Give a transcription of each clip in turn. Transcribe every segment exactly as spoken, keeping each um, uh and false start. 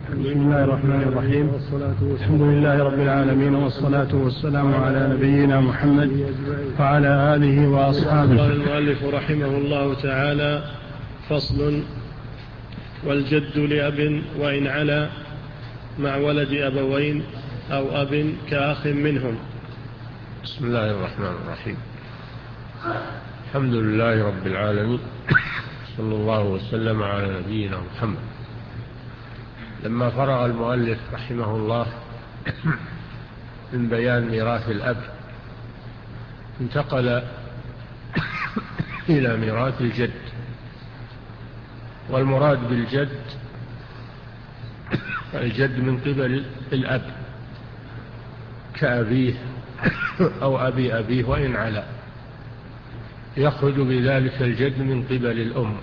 بسم الله الرحمن الرحيم. الحمد لله رب العالمين، والصلاة والسلام على نبينا محمد وعلى آله وأصحابه. قال المؤلف رحمه الله تعالى: فصل: والجد لأب وإن علا مع ولد أبوين أو أب كأخ منهم. بسم الله الرحمن الرحيم. الحمد لله رب العالمين، صلى الله وسلم على نبينا محمد. لما فرغ المؤلف رحمه الله من بيان ميراث الأب، انتقل إلى ميراث الجد. والمراد بالجد الجد من قبل الأب كأبيه أو أبي أبيه وإن علا، يخرج بذلك الجد من قبل الأم،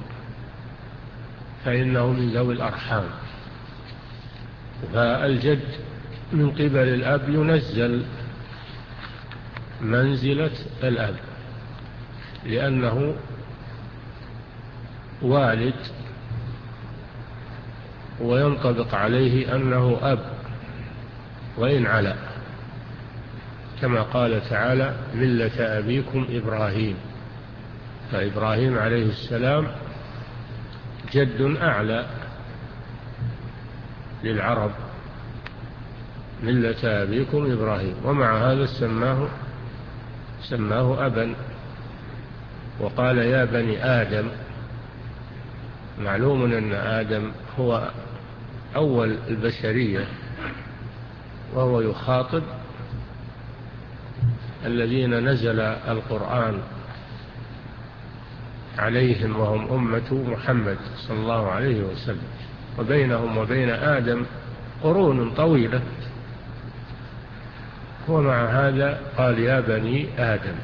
فإنه من ذوي الأرحام. فالجد من قبل الأب ينزل منزلة الأب، لأنه والد وينطبق عليه أنه أب وإن علا، كما قال تعالى: ملة أبيكم إبراهيم. فإبراهيم عليه السلام جد أعلى للعرب، ملة أبيكم إبراهيم، ومع هذا سماه سماه أبا، وقال: يا بني آدم. معلوم أن آدم هو أول البشرية، وهو يخاطب الذين نزل القرآن عليهم وهم أمة محمد صلى الله عليه وسلم، وبينهم وبين آدم قرون طويلة، ومع هذا قال: يا بني آدم.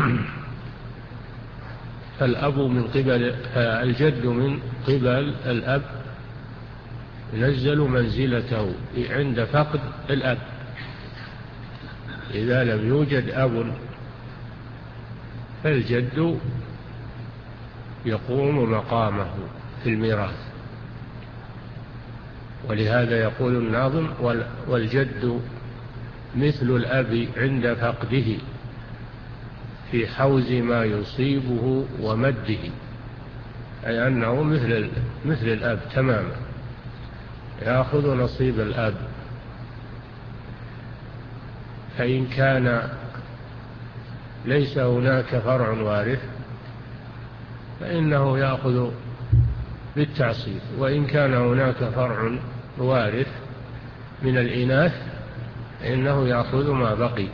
فالأب من قبل الجد من قبل الأب ينزل منزلته عند فقد الأب. إذا لم يوجد أب فالجد يقوم مقامه في الميراث. ولهذا يقول الناظم: والجد مثل الأب عند فقده في حوز ما يصيبه ومده. أي أنه مثل مثل الأب تماما، يأخذ نصيب الأب. فإن كان ليس هناك فرع وارث فإنه يأخذ بالتعصيب، وإن كان هناك فرع وارث من الإناث فإنه يأخذ ما بقي،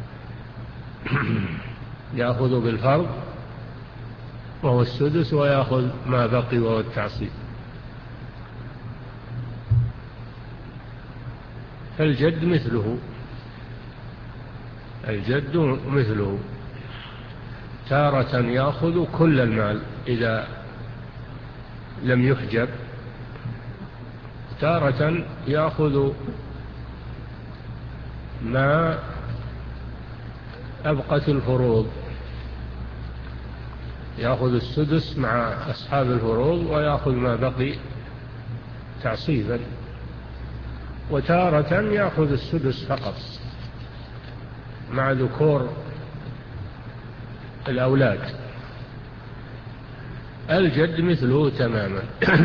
يأخذ بالفرض وهو السدس، ويأخذ ما بقي وهو التعصيب. فالجد مثله الجد مثله تارة يأخذ كل المال إذا لم يحجب، تارة يأخذ ما أبقت الفروض، يأخذ السدس مع أصحاب الفروض ويأخذ ما بقي تعصيبا، وتارة يأخذ السدس فقط مع ذكور الأولاد. الجد مثله تماما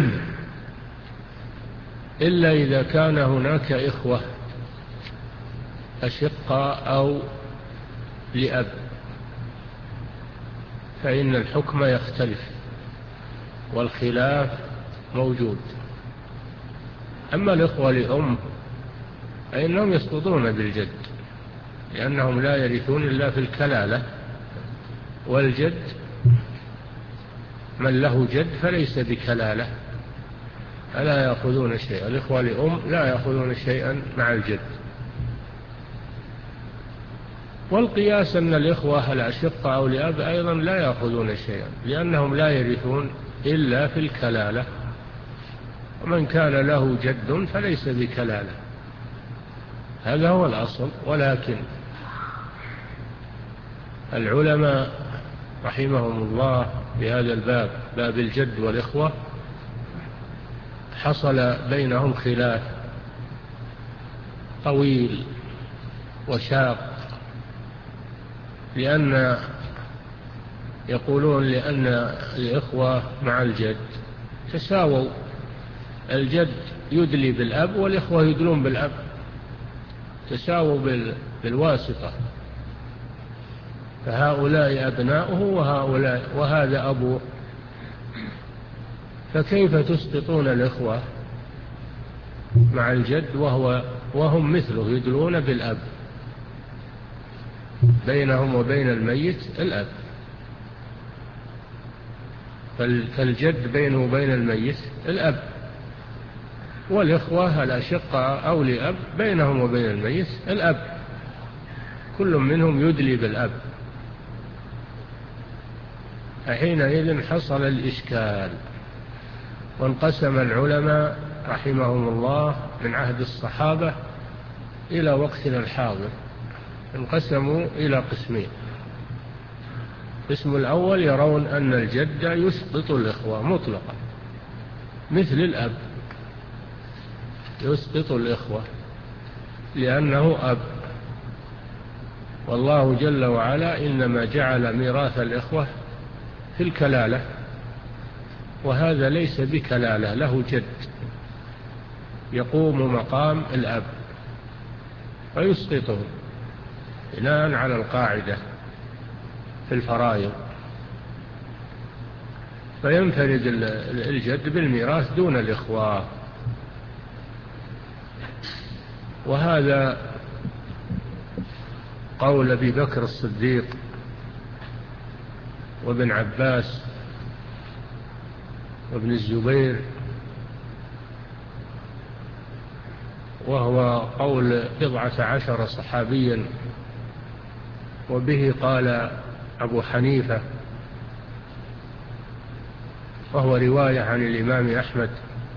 إلا إذا كان هناك إخوة أشقاء أو لأب، فإن الحكم يختلف والخلاف موجود. أما الإخوة لأم فإنهم يسقطون بالجد، لأنهم لا يرثون إلا في الكلالة، والجد من له جد فليس بكلالة، فلا يأخذون شيئا. الإخوة لأم لا يأخذون شيئا مع الجد. والقياس أن الإخوة الأشقة أو لأب أيضا لا يأخذون شيئا، لأنهم لا يرثون إلا في الكلالة، ومن كان له جد فليس بكلالة. هذا هو الأصل. ولكن العلماء رحمهم الله في هذا الباب، باب الجد والإخوة، حصل بينهم خلاف طويل وشاق، لأن يقولون لأن الإخوة مع الجد تساووا، الجد يدلي بالأب والإخوة يدلون بالأب، تساووا بالواسطة، فهؤلاء أبناؤه وهؤلاء وهذا أبوه، فكيف تسقطون الإخوة مع الجد وهو وهم مثله يدلون بالأب؟ بينهم وبين الميت الأب، فالجد بينه وبين الميت الأب، والإخوة الأشقاء أو لأب بينهم وبين الميت الأب، كل منهم يدلي بالأب. فحينئذ حصل الإشكال، وانقسم العلماء رحمهم الله من عهد الصحابة إلى وقتنا الحاضر، انقسموا إلى قسمين. القسم الأول يرون أن الجد يسقط الإخوة مطلقا مثل الأب، يسقط الإخوة لأنه أب، والله جل وعلا إنما جعل ميراث الإخوة في الكلالة، وهذا ليس بكلالة، له جد يقوم مقام الأب فيسقطه بناء على القاعدة في الفرائض، فينفرد الجد بالميراث دون الإخوة. وهذا قول أبي بكر الصديق وابن عباس وابن الزبير، وهو قول بضعة عشر صحابيا، وبه قال أبو حنيفة، وهو رواية عن الإمام أحمد،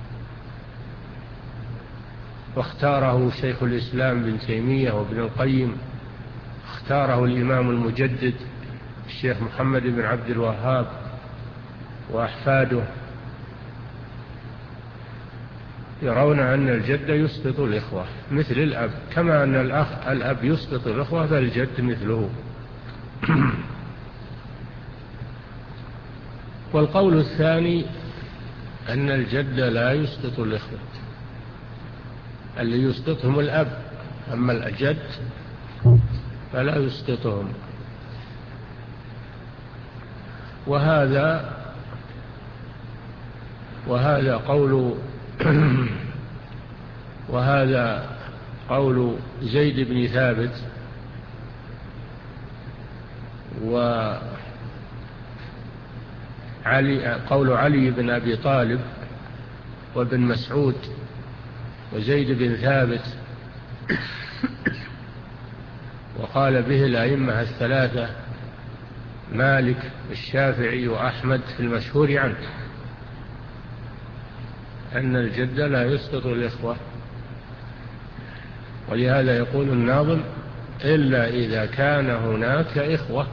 واختاره شيخ الإسلام بن تيمية وابن القيم، اختاره الإمام المجدد الشيخ محمد بن عبد الوهاب وأحفاده، يرون أن الجد يسقط الإخوة مثل الأب، كما أن الأخ الأب يسقط الإخوة فالجد مثله. والقول الثاني أن الجد لا يسقط الإخوة، اللي يسقطهم الأب، أما الجد فلا يسقطهم. وهذا وهذا قول وهذا قول زيد بن ثابت وعلي، قول علي بن أبي طالب وابن مسعود وزيد بن ثابت، وقال به الأئمة الثلاثة مالك الشافعي وأحمد في المشهور عنه، أن الجد لا يسقط الإخوة. ولهذا يقول الناظم: إلا إذا كان هناك إخوة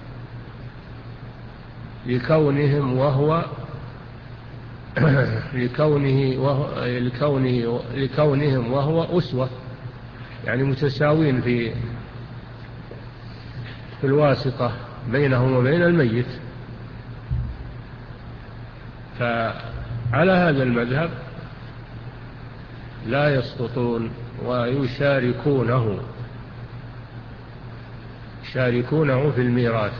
لكونهم وهو لكونه وهو لكونه لكونهم وهو أسوة، يعني متساوين في في الواسطة بينهم وبين الميت. فعلى هذا المذهب لا يسقطون ويشاركونه يشاركونه في الميراث،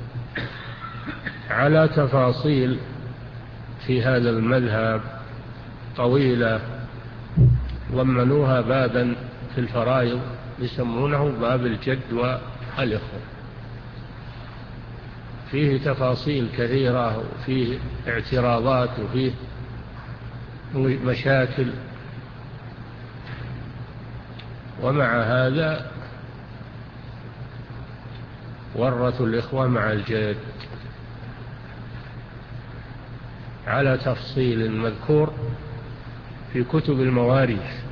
على تفاصيل في هذا المذهب طويلة، ضمنوها بابا في الفرائض يسمونه باب الجد والإخوة، فيه تفاصيل كثيرة وفيه اعتراضات وفيه مشاكل، ومع هذا ورثوا الإخوة مع الجد على تفصيل مذكور في كتب المواريث.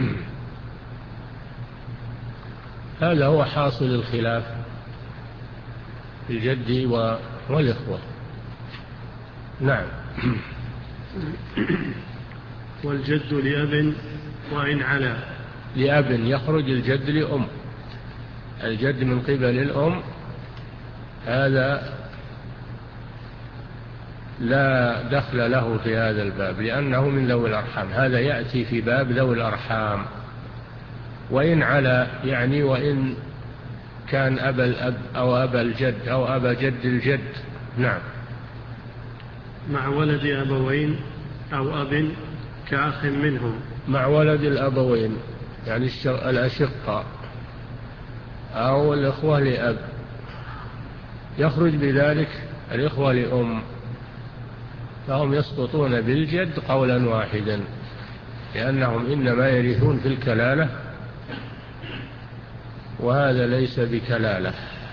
هذا هو حاصل الخلاف في الجد والإخوة. نعم. والجد لأب وإن علا. لأب يخرج الجد لأم. الجد من قبل الأم هذا لا دخل له في هذا الباب، لأنه من ذوي الأرحام. هذا يأتي في باب ذوي الأرحام. وإن على يعني وإن كان أبا الأب أو أبا الجد أو أبا جد الجد. نعم. مع ولد أبوين أو أب كأخ منهم. مع ولد الأبوين يعني الأشقاء أو الإخوة لأب، يخرج بذلك الإخوة لأم، فهم يسقطون بالجد قولا واحدا، لأنهم إنما يرثون في الكلالة، وهذا ليس بكلالة،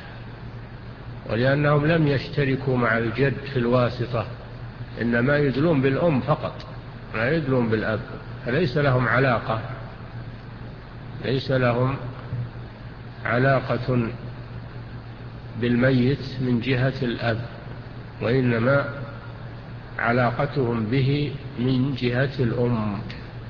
ولأنهم لم يشتركوا مع الجد في الواسطة، إنما يدلون بالأم فقط، لا يدلون بالأب، فليس لهم علاقة ليس لهم علاقة بالميت من جهة الأب، وإنما علاقتهم به من جهة الأم،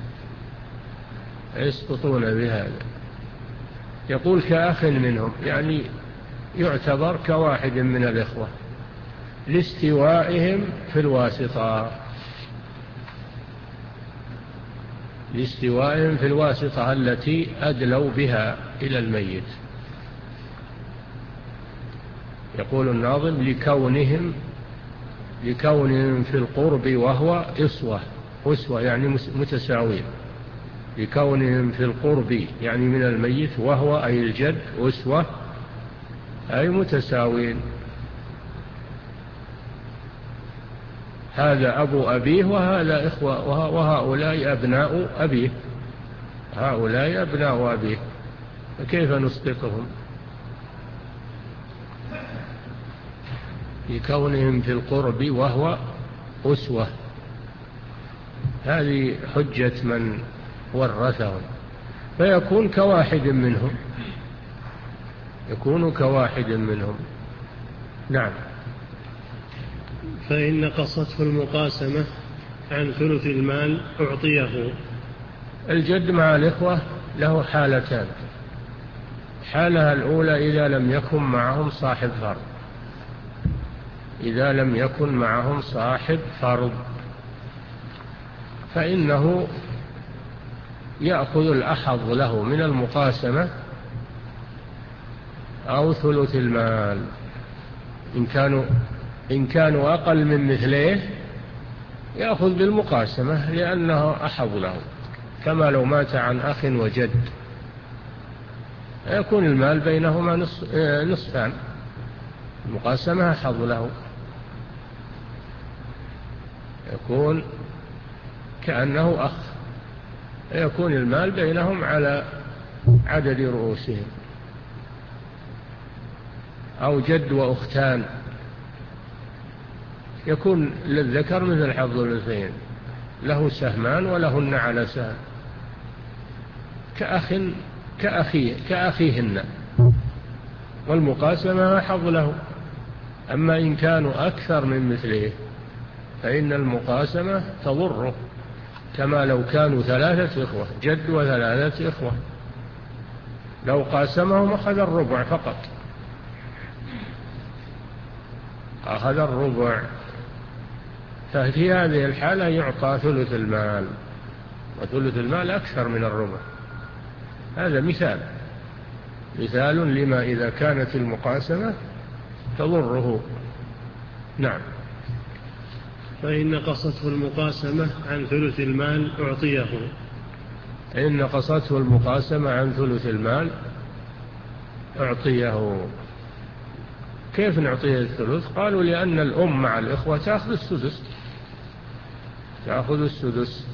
يسقطون بهذا. يقول كأخ منهم، يعني يعتبر كواحد من الإخوة لاستوائهم في الواسطة لاستوائهم في الواسطة التي أدلوا بها إلى الميت. يقول الناظم لكونهم لكونهم في القرب وهو إصوة، أسوة يعني متساوين، لكونهم في القرب يعني من الميت، وهو أي الجد أسوة أي متساوين. هذا أبو أبيه وهذا إخوة، وهؤلاء أبناء أبيه، هؤلاء أبناء أبيه، فكيف نسقطهم؟ لكونهم في القرب وهو أسوة، هذه حجة من ورثهم، فيكون كواحد منهم يكون كواحد منهم. نعم. فإن نقصته المقاسمة عن ثلث المال أعطيه. الجد مع الإخوة له حالتان. حالها الأولى إذا لم يكن معهم صاحب فرض إذا لم يكن معهم صاحب فرض فإنه يأخذ الأحظ له من المقاسمة أو ثلث المال. إن كانوا إن كانوا أقل من مثليه يأخذ بالمقاسمة لأنه أحظ له، كما لو مات عن أخ وجد يكون المال بينهما نصفان، المقاسمة أحظ له، يكون كأنه أخ، يكون المال بينهم على عدد رؤوسهم. أو جد وأختان يكون للذكر مثل حظ الأنثيين، له سهمان ولهن على سهم، كأخ كأخيه كأخيهن، والمقاسمة حظ له. أما إن كانوا أكثر من مثله فإن المقاسمة تضره، كما لو كانوا ثلاثة إخوة، جد وثلاثة إخوة، لو قاسمهم أخذ الربع فقط، أخذ الربع. ففي هذه الحالة يعطى ثلث المال، وثلث المال أكثر من الربع. هذا مثال مثال لما إذا كانت المقاسمة تضره. نعم. فإن نقصته المقاسمة عن ثلث المال أعطيه. إن نقصته المقاسمة عن ثلث المال أعطيه. كيف نعطيه الثلث؟ قالوا لأن الأم مع الإخوة تأخذ السدس تأخذ السدس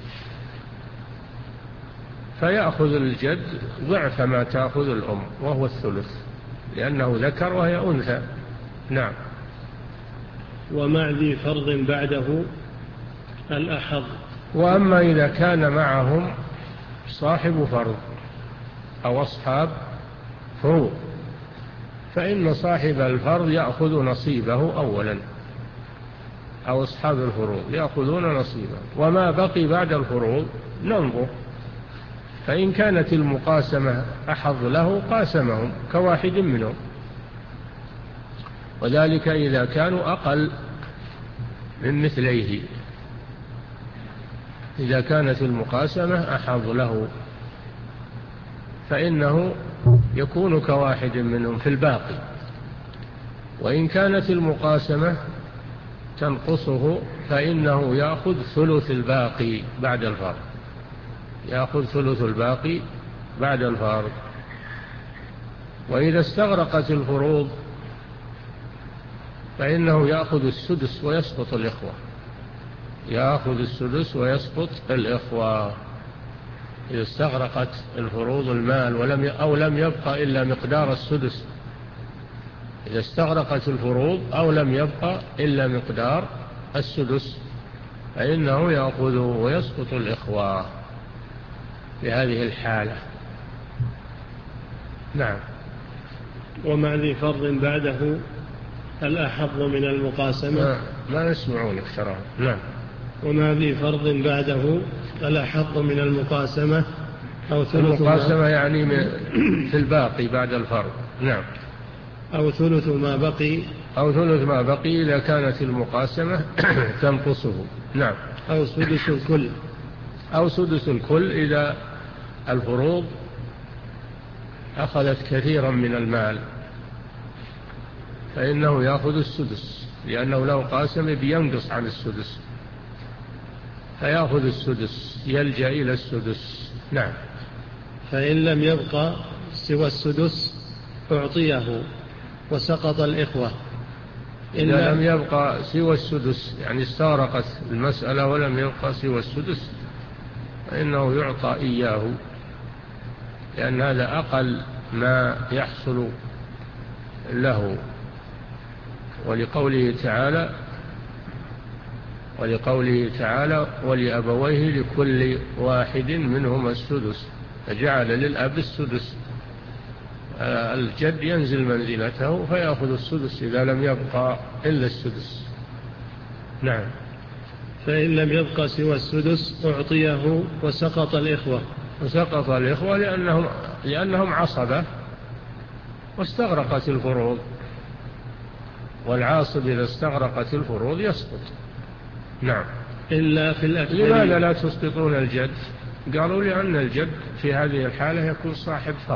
فيأخذ الجد ضعف ما تأخذ الأم وهو الثلث، لأنه ذكر وهي أنثى. نعم. ومع ذي فرض بعده الأحظ. وأما إذا كان معهم صاحب فرض أو أصحاب فروض فإن صاحب الفرض يأخذ نصيبه أولا، أو أصحاب الفروض يأخذون نصيبه، وما بقي بعد الفروض ننظر فإن كانت المقاسمة أحظ له قاسمهم كواحد منهم، وذلك إذا كانوا أقل من مثليه. إذا كانت المقاسمة أحظ له فإنه يكون كواحد منهم في الباقي. وإن كانت المقاسمة تنقصه فإنه يأخذ ثلث الباقي بعد الفرض، يأخذ ثلث الباقي بعد الفرض. وإذا استغرقت الفروض فإنه يأخذ السدس ويسقط الإخوة، يأخذ السدس ويسقط الإخوة. إذا استغرقت الفروض المال ولم أو لم يبقى إلا مقدار السدس، إذا استغرقت الفروض أو لم يبقى إلا مقدار السدس فإنه يأخذه ويسقط الإخوة في هذه الحالة. نعم. ومع ذي فرض بعده الأحظ من المقاسمة. ما, ما يسمعونك ترى. نعم. ومع ذي فرض بعده الأحظ من المقاسمة أو ثلث المقاسمة يعني في الباقي بعد الفرض. نعم. أو ثلث ما بقي، أو ثلث ما بقي إذا كانت المقاسمة تنقصه. نعم. أو سدس الكل، أو سدس الكل إذا الفروض أخذت كثيرا من المال فإنه يأخذ السدس، لأنه لو قاسم بينقص عن السدس فيأخذ السدس، يلجأ إلى السدس. نعم. فإن لم يبقى سوى السدس أعطيه وسقط الإخوة. إذا لم يبقى سوى السدس يعني استغرقت المسألة ولم يبقى سوى السدس فإنه يعطى إياه، لأن هذا أقل ما يحصل له. ولقوله تعالى ولقوله تعالى ولأبويه لكل واحد منهما السدس، فجعل للأب السدس، الجد ينزل منزلته فيأخذ السدس إذا لم يبقى إلا السدس. نعم. فإن لم يبقى سوى السدس أعطيه وسقط الإخوة. وسقط الإخوة لأنهم, لأنهم عصبة واستغرقت الفروض، والعاصب إذا استغرقت الفروض يسقط. نعم. إلا في الأكثرية. لماذا لا تسقطون الجد؟ قالوا لأن الجد في هذه الحالة يكون صاحب فرض،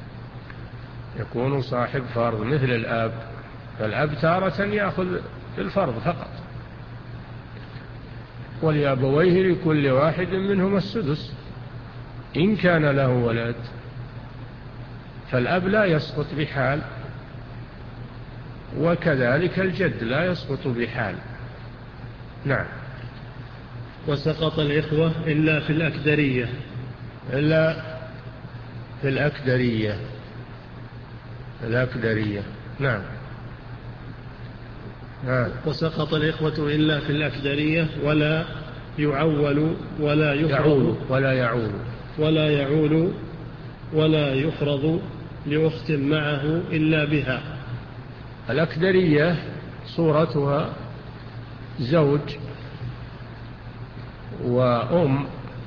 يكون صاحب فرض مثل الآب، فالأب تارة يأخذ الفرض فقط. ولأبويه لكل واحد منهما السدس إن كان له ولد، فالأب لا يسقط بحال، وكذلك الجد لا يسقط بحال. نعم. وسقط الإخوة إلا في الأكدرية. إلا في الأكدرية. الأكدرية. نعم. نعم. وسقط الإخوة إلا في الأكدرية ولا يعول ولا يفرض ولا يعول ولا يعول ولا يفرض لأخت معه إلا بها. الأكدرية صورتها زوج وأم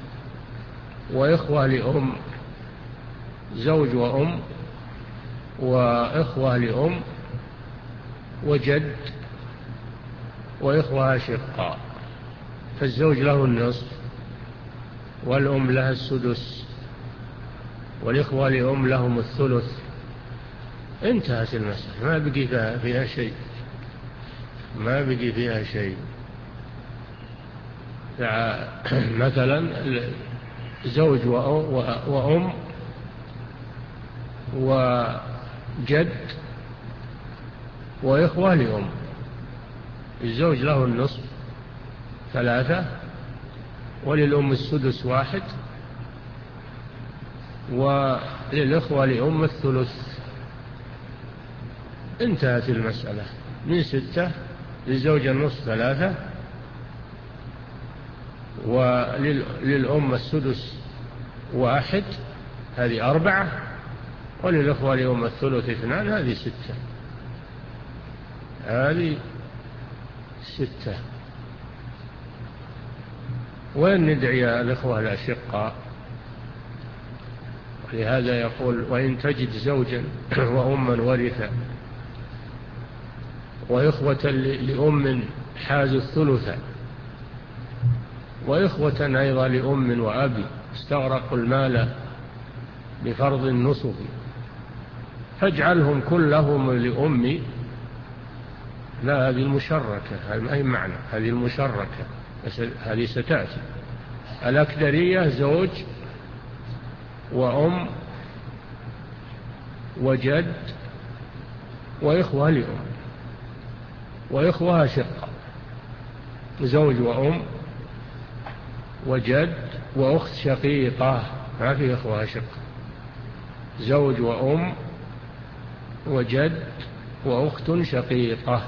وإخوة لأم، زوج وأم وإخوة لأم وجد وإخوة أشقاء، فالزوج له النصف والأم لها السدس والإخوة لأم لهم الثلث. انتهت المسألة، ما بقي فيها شيء، ما بقي فيها شيء. مثلا زوج وأم وجد وإخوة لأم، الزوج له النصف ثلاثة، وللأم السدس واحد، وللإخوة لأم الثلث. انتهت المسألة من ستة، للزوج النصف ثلاثة، وللأم السدس واحد، هذه أربعة، وللإخوة لأم الثلث اثنان، هذه ستة. هذه ستة. وإن ندعي الإخوة الأشقاء لهذا يقول وإن تجد زوجا وأما ورثا وإخوة لأم حازوا الثلث وإخوة أيضا لأم وأب استغرقوا المال بفرض النصف فاجعلهم كلهم لأم. لا، هذه المشركة، هذا أي معنى، هذه المشركة هذه ستأتي. الأكدرية زوج وأم وجد وإخوة لأم وإخوة شقة، زوج وأم وجد وأخت شقيقة، ما في إخوة شقة، زوج وأم وجد وأخت شقيقة.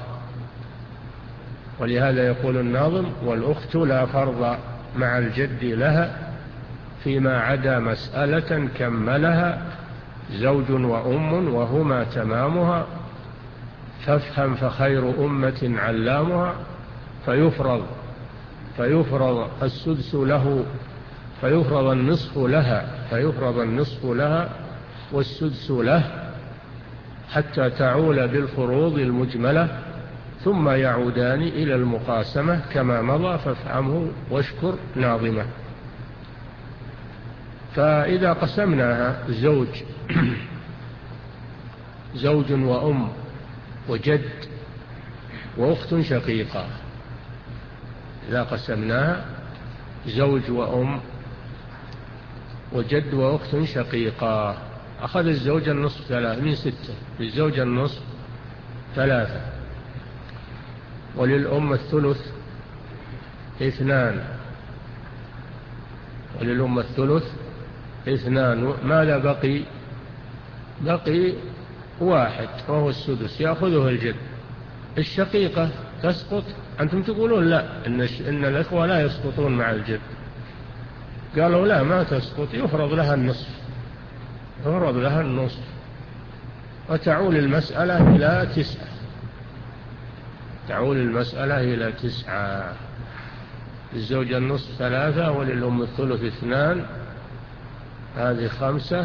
ولهذا يقول الناظم والأخت لا فرض مع الجد لها فيما عدا مسألة كملها زوج وأم وهما تمامها فافهم فخير أمة علامها فيفرض فيفرض السدس له فيفرض النصف لها فيفرض النصف لها والسدس له حتى تعول بالفروض المجملة ثم يعودان إلى المقاسمة كما مضى فافهمه واشكر ناظمه. فإذا قسمناها زوج زوج وأم وجد وأخت شقيقة، إذا قسمناها زوج وأم وجد وأخت شقيقة أخذ الزوج النصف ثلاثة من ستة، للزوج النصف ثلاثة، وللأم الثلث اثنان، وللأم الثلث اثنان. ماذا بقي؟ بقي واحد وهو السدس يأخذه الجد. الشقيقة تسقط؟ أنتم تقولون لا، إن, إن الإخوة لا يسقطون مع الجد. قالوا لا، ما تسقط، يفرض لها النصف، يفرض لها النصف وتعول المسألة إلى تسعة، تعول المسألة إلى تسعة. للزوج النصف ثلاثة وللأم الثلث اثنان، هذه خمسة،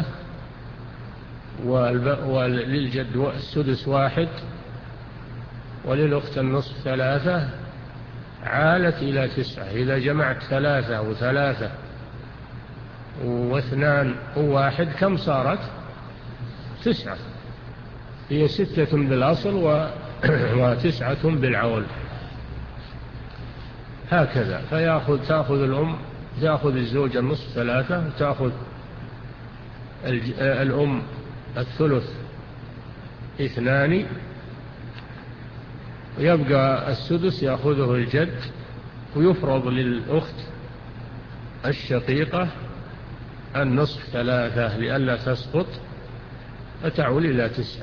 وللجد السدس واحد، وللأخت النصف ثلاثة، عالت إلى تسعة. إذا جمعت ثلاثة وثلاثة واثنان وواحد كم صارت؟ تسعة. هي ستة بالأصل وتسعة بالعول، هكذا. فيأخذ تأخذ الأم تأخذ الزوج النصف ثلاثة، وتأخذ الأم الثلث اثنان، ويبقى السدس يأخذه الجد، ويفرض للأخت الشقيقة النصف ثلاثة لئلا تسقط فتعول إلى تسعة.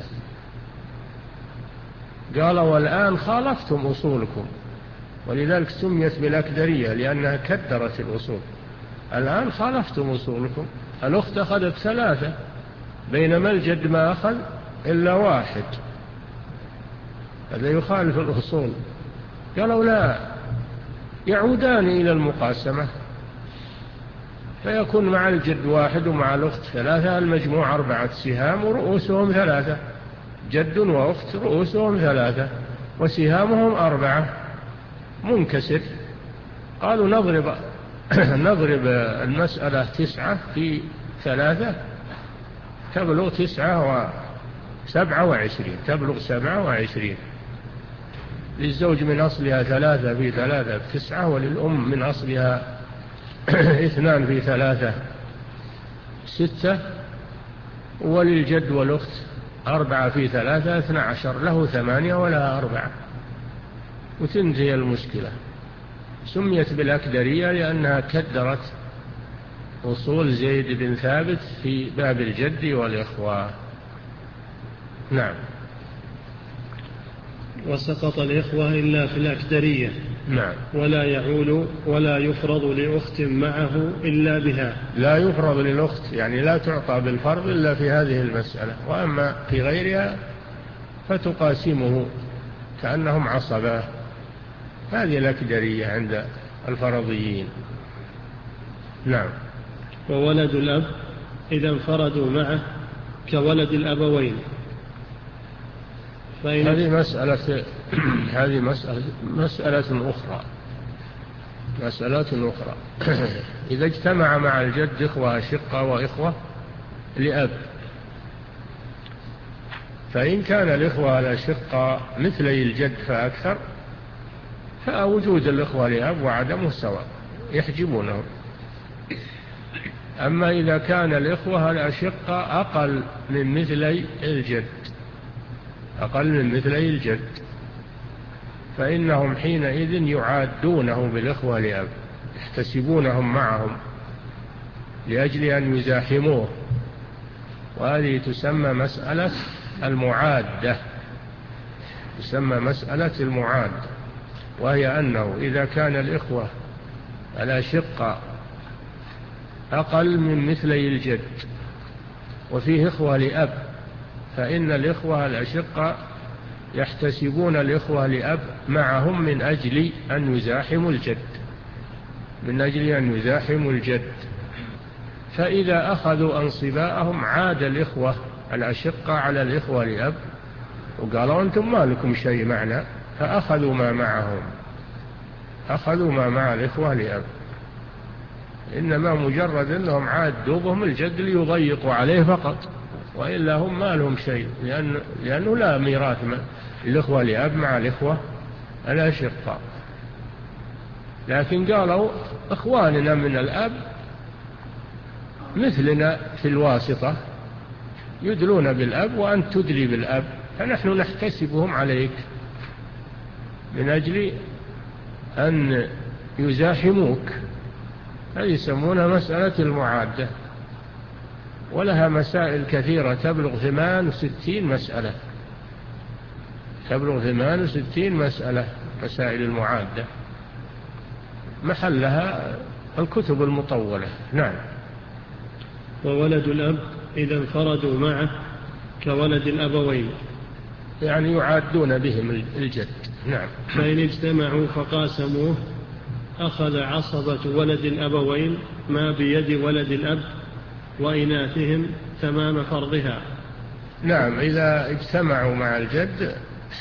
قال والآن خالفتم أصولكم، ولذلك سميت بالأكدرية لأنها كدرت الأصول. الآن خالفتم أصولكم، الأخت أخذت ثلاثة بينما الجد ما أخذ إلا واحد، هذا يخالف الأصول. قالوا لا، يعودان إلى المقاسمة فيكون مع الجد واحد ومع الأخت ثلاثة، المجموع أربعة سهام ورؤوسهم ثلاثة، جد وأخت رؤوسهم ثلاثة وسهامهم أربعة منكسر. قالوا نضرب نضرب المسألة تسعة في ثلاثة تبلغ تسعة وسبعة وعشرين، تبلغ سبعة وعشرين. للزوج من أصلها ثلاثة في ثلاثة تسعة، وللأم من أصلها اثنان في ثلاثة ستة، وللجد والأخت أربعة في ثلاثة اثنى عشر، له ثمانية ولها أربعة، وتنتهي المشكلة. سميت بالأكدرية لأنها كدرت أصول زيد بن ثابت في باب الجد والإخوة. نعم. وسقط الإخوة إلا في الأكدرية. نعم. ولا يعول ولا يفرض لأخت معه إلا بها. لا يفرض للأخت، يعني لا تعطى بالفرض إلا في هذه المسألة، وأما في غيرها فتقاسمه كأنهم عصبة. هذه الأكدرية عند الفرضيين. نعم. وولد الأب إذا انفردوا معه كولد الأبوين. هذه مسألة هذه مسألة مسألة أخرى مسألة أخرى إذا اجتمع مع الجد إخوة أشقة وإخوة لأب، فإن كان الإخوة الأشقة مثلي الجد فأكثر، فوجود الإخوة لأب وعدمه سواء يحجبونه. أما إذا كان الإخوة الأشقة أقل من مثلي الجد أقل من مثلي الجد فإنهم حينئذ يعادونه بالإخوة لأب، يحتسبونهم معهم لأجل أن يزاحموه، وهذه تسمى مسألة المعادة تسمى مسألة المعادة وهي أنه إذا كان الإخوة الأشقة أقل من مثلي الجد وفيه إخوة لأب، فإن الإخوة الأشقة يحتسبون الإخوة لأب معهم من أجل أن يزاحموا الجد من أجل أن يزاحموا الجد فإذا أخذوا أنصباءهم عاد الإخوة الأشقة على الإخوة لأب وقالوا أنتم ما لكم شيء معنا، فأخذوا ما معهم أخذوا ما مع الإخوة لأب، إنما مجرد أنهم عادوا بهم الجد ليضيقوا عليه فقط، وإلا هم ما لهم شيء، لأن لأنه لا ميراث الإخوة لأب مع الإخوة الأشقة. لكن قالوا إخواننا من الأب مثلنا في الواسطة يدلون بالأب وأنت تدلي بالأب، فنحن نحتسبهم عليك من أجل أن يزاحموك. هذه يسمونها مسألة المعادة، ولها مسائل كثيرة تبلغ ثمان وستين مسألة تبلغ ثمان وستين مسألة مسائل المعادة محلها الكتب المطولة. نعم. وولد الأب إذا انفردوا معه كولد الأبوين، يعني يعادون بهم الجد. نعم. فإن اجتمعوا فقاسموه أخذ عصبة ولد الأبوين ما بيد ولد الأب وإناثهم تمام فرضها. نعم. إذا اجتمعوا مع الجد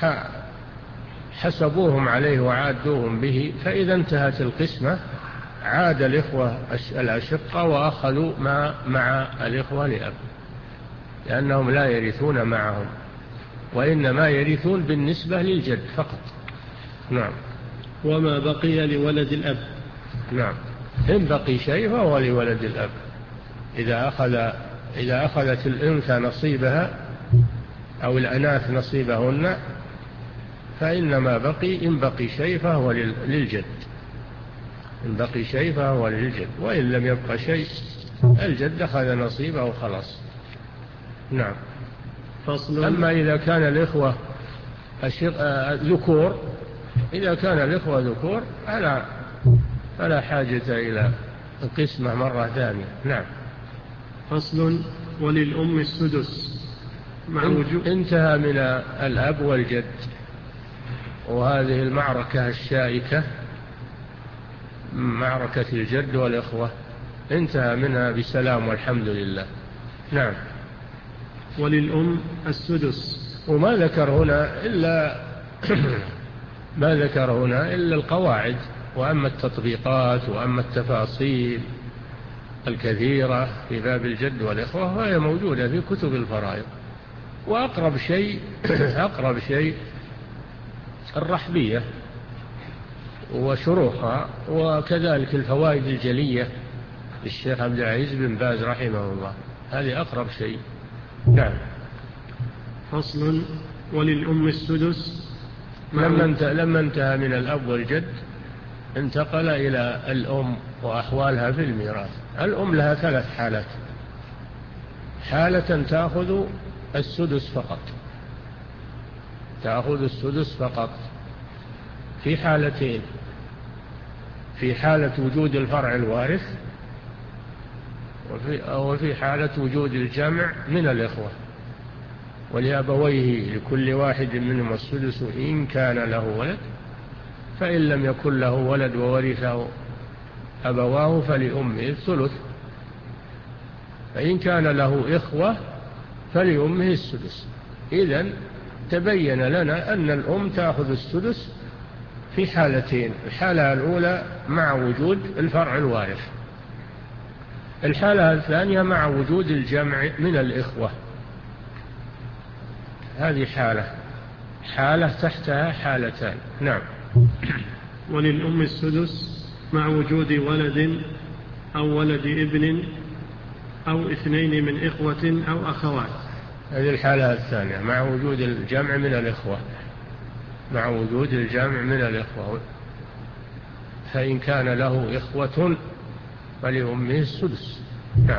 حسبوهم عليه وعادوهم به، فإذا انتهت القسمة عاد الإخوة الأشقة وأخذوا ما مع الإخوة لأب، لأنهم لا يرثون معهم وإنما يرثون بالنسبة للجد فقط. نعم. وما بقي لولد الأب. نعم. إن بقي شيء فهو لولد الأب. إذا أخذ إذا أخذت الأنثى نصيبها أو الأناث نصيبهن فإنما بقي إن بقي شيء فهو للجد إن بقي شيء فهو للجد وإن لم يبقى شيء الجد أخذ نصيبه وخلاص. نعم. فصل. أما إذا كان الإخوة ذكور إذا كان الإخوة ذكور فلا فلا حاجة إلى القسمة مرة ثانية. نعم. فصل. وللأم السدس مع وجود. انتهى من الأب والجد وهذه المعركة الشائكة معركة الجد والإخوة انتهى منها بسلام والحمد لله. نعم. وللأم السدس. وما ذكر هنا إلا ما ذكر هنا إلا القواعد، وأما التطبيقات وأما التفاصيل الكثيرة في باب الجد والإخوة فهي موجودة في كتب الفرائض. وأقرب شيء أقرب شيء الرحبية وشروحها، وكذلك الفوائد الجلية للشيخ عبد العزيز بن باز رحمه الله، هذه أقرب شيء. نعم. فصل. وللأم السدس. لما انتهى, لما انتهى من الأب والجد انتقل إلى الأم وأحوالها في الميراث. الأم لها ثلاث حالات: حالة تأخذ السدس فقط تأخذ السدس فقط في حالتين: في حالة وجود الفرع الوارث وفي, وفي حالة وجود الجمع من الإخوة، ولأبويه لكل واحد منهم السدس إن كان له ولد، فإن لم يكن له ولد وورثه أبواه فلأمه الثلث. فإن كان له إخوة فلأمه السدس. إذن تبين لنا أن الأم تأخذ السدس في حالتين: الحالة الأولى مع وجود الفرع الوارث، الحالة الثانية مع وجود الجمع من الإخوة. هذه حالة حالة تحتها حالتان. نعم. وللأم السدس مع وجود ولد أو ولد ابن أو اثنين من إخوة أو أخوات. هذه الحالة الثانية مع وجود الجمع من الإخوة، مع وجود الجمع من الإخوة. فإن كان له إخوة فلأمه السدس. نعم.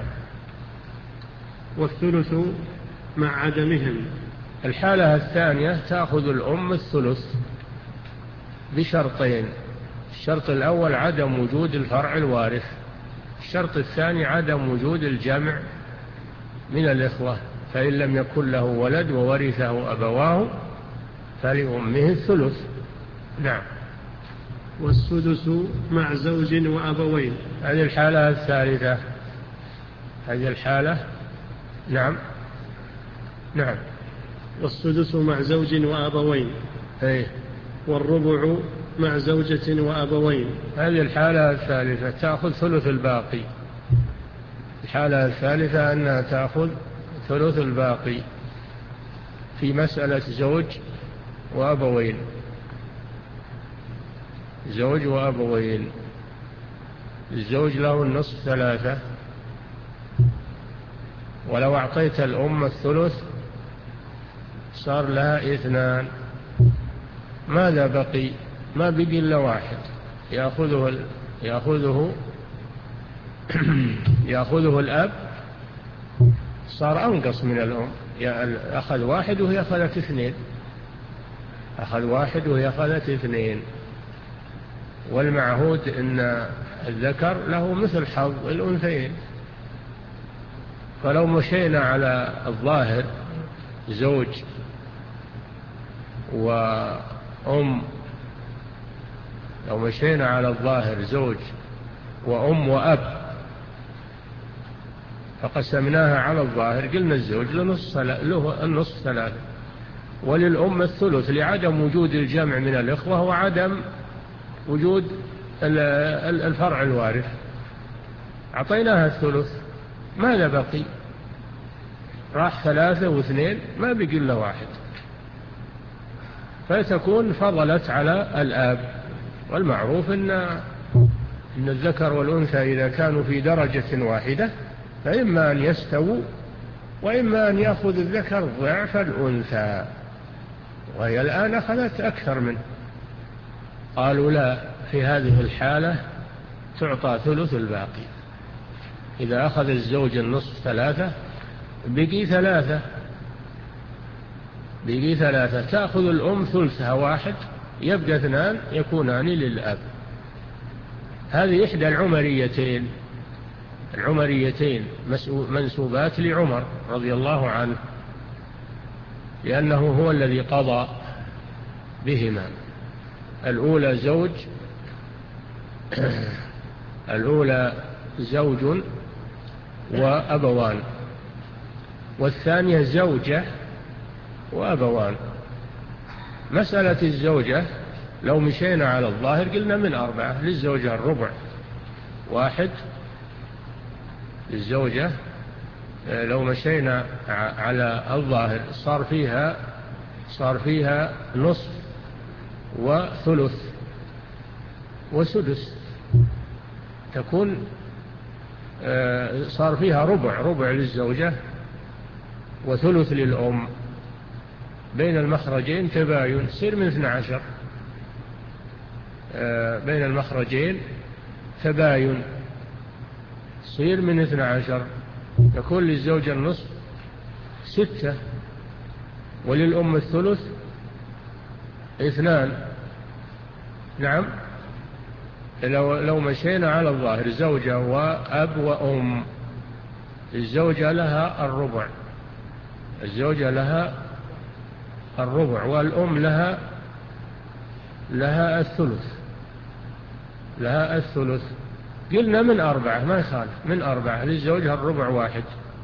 والثلث مع عدمهم. الحالة الثانية تأخذ الأم الثلث بشرطين: الشرط الأول عدم وجود الفرع الوارث، الشرط الثاني عدم وجود الجمع من الإخوة. فإن لم يكن له ولد وورثه أبواه فلأمه الثلث. نعم. والسدس مع زوج وأبوين. هذه الحالة الثالثة. هذه الحالة. نعم. نعم. والسدس مع زوج وأبوين. أي. والربع مع زوجة وأبوين. هذه الحالة الثالثة تأخذ ثلث الباقي. الحالة الثالثة أنها تأخذ ثلث الباقي في مسألة زوج وأبوين. زوج وأبوين، الزوج له النصف ثلاثة، ولو أعطيت الأم الثلث صار لها اثنان. ماذا بقي؟ ما بقي إلا واحد يأخذه يأخذه يأخذه الأب، صار أنقص من الأم. أخذ واحد وهي أخذت اثنين، أخذ واحد وهي أخذت اثنين. والمعهود أن الذكر له مثل حظ الأنثيين. فلو مشينا على الظاهر زوج وأم، لو مشينا على الظاهر زوج وأم وأب فقسمناها على الظاهر قلنا الزوج له النصف ثلاثة، وللأم الثلث لعدم وجود الجمع من الإخوة وعدم وجود الفرع الوارث. أعطيناها الثلث، ماذا بقي؟ راح ثلاثة واثنين، ما بقي إلا واحد، فتكون فضلت على الآب. والمعروف أن إن الذكر والأنثى إذا كانوا في درجة واحدة فإما أن يستووا وإما أن يأخذ الذكر ضعف الأنثى، وهي الآن أخذت أكثر منه. قالوا لا، في هذه الحالة تعطى ثلث الباقي. إذا أخذ الزوج النصف ثلاثة بقي ثلاثة بقي ثلاثة تأخذ الأم ثلثها واحد، يبقى اثنان يكونان للأب. هذه إحدى العمريتين العمريتين منسوبات لعمر رضي الله عنه، لأنه هو الذي قضى بهما. الأولى زوج الأولى زوج وأبوان، والثانية زوجة وأبوان. مسألة الزوجة لو مشينا على الظاهر قلنا من أربعة، للزوجة الربع واحد، للزوجة لو مشينا على الظاهر صار فيها صار فيها نصف وثلث وسدس، تكون صار فيها ربع ربع للزوجة وثلث للأم. بين المخرجين تباين، تصير من اثنى عشر. بين المخرجين تباين، تصير من اثنى عشر، يكون للزوجة النصف ستة، وللأم الثلث اثنان. نعم. لو, لو مشينا على الظاهر زوجة وأب وأم، الزوجة لها الربع الزوجة لها الربع والأم لها لها الثلث لها الثلث. قلنا من أربعة، ما يخالف، من أربعة، للزوجة الربع واحد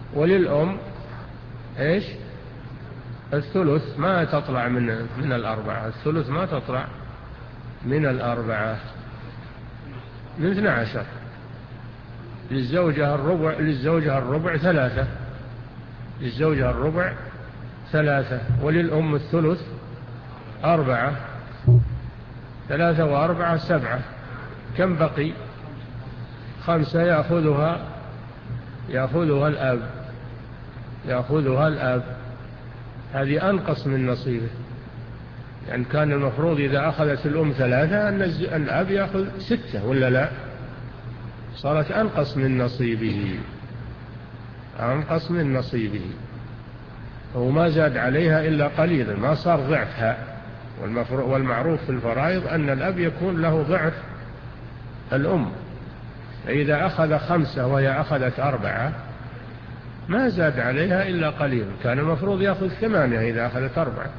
وللأم إيش؟ الثلث، ما تطلع من من الأربعة، الثلث ما تطلع من الأربعة، من اثنى عشر. للزوجة الربع، للزوجة الربع ثلاثة، للزوجة الربع ثلاثة، وللأم الثلث أربعة، ثلاثة وأربعة سبعة، كم بقي؟ خمسة، يأخذها يأخذها الأب، يأخذها الأب، هذه أنقص من نصيبه، يعني كان المفروض إذا أخذت الأم ثلاثة أن الأب يأخذ ستة، ولا لا؟ صارت أنقص من نصيبه، أنقص من نصيبه، وما زاد عليها إلا قليلا، ما صار ضعفها. والمعروف في الفرائض أن الأب يكون له ضعف الأم، فإذا أخذ خمسة وهي أخذت أربعة ما زاد عليها إلا قليلا، كان المفروض يأخذ ثمانية إذا أخذت أربعة.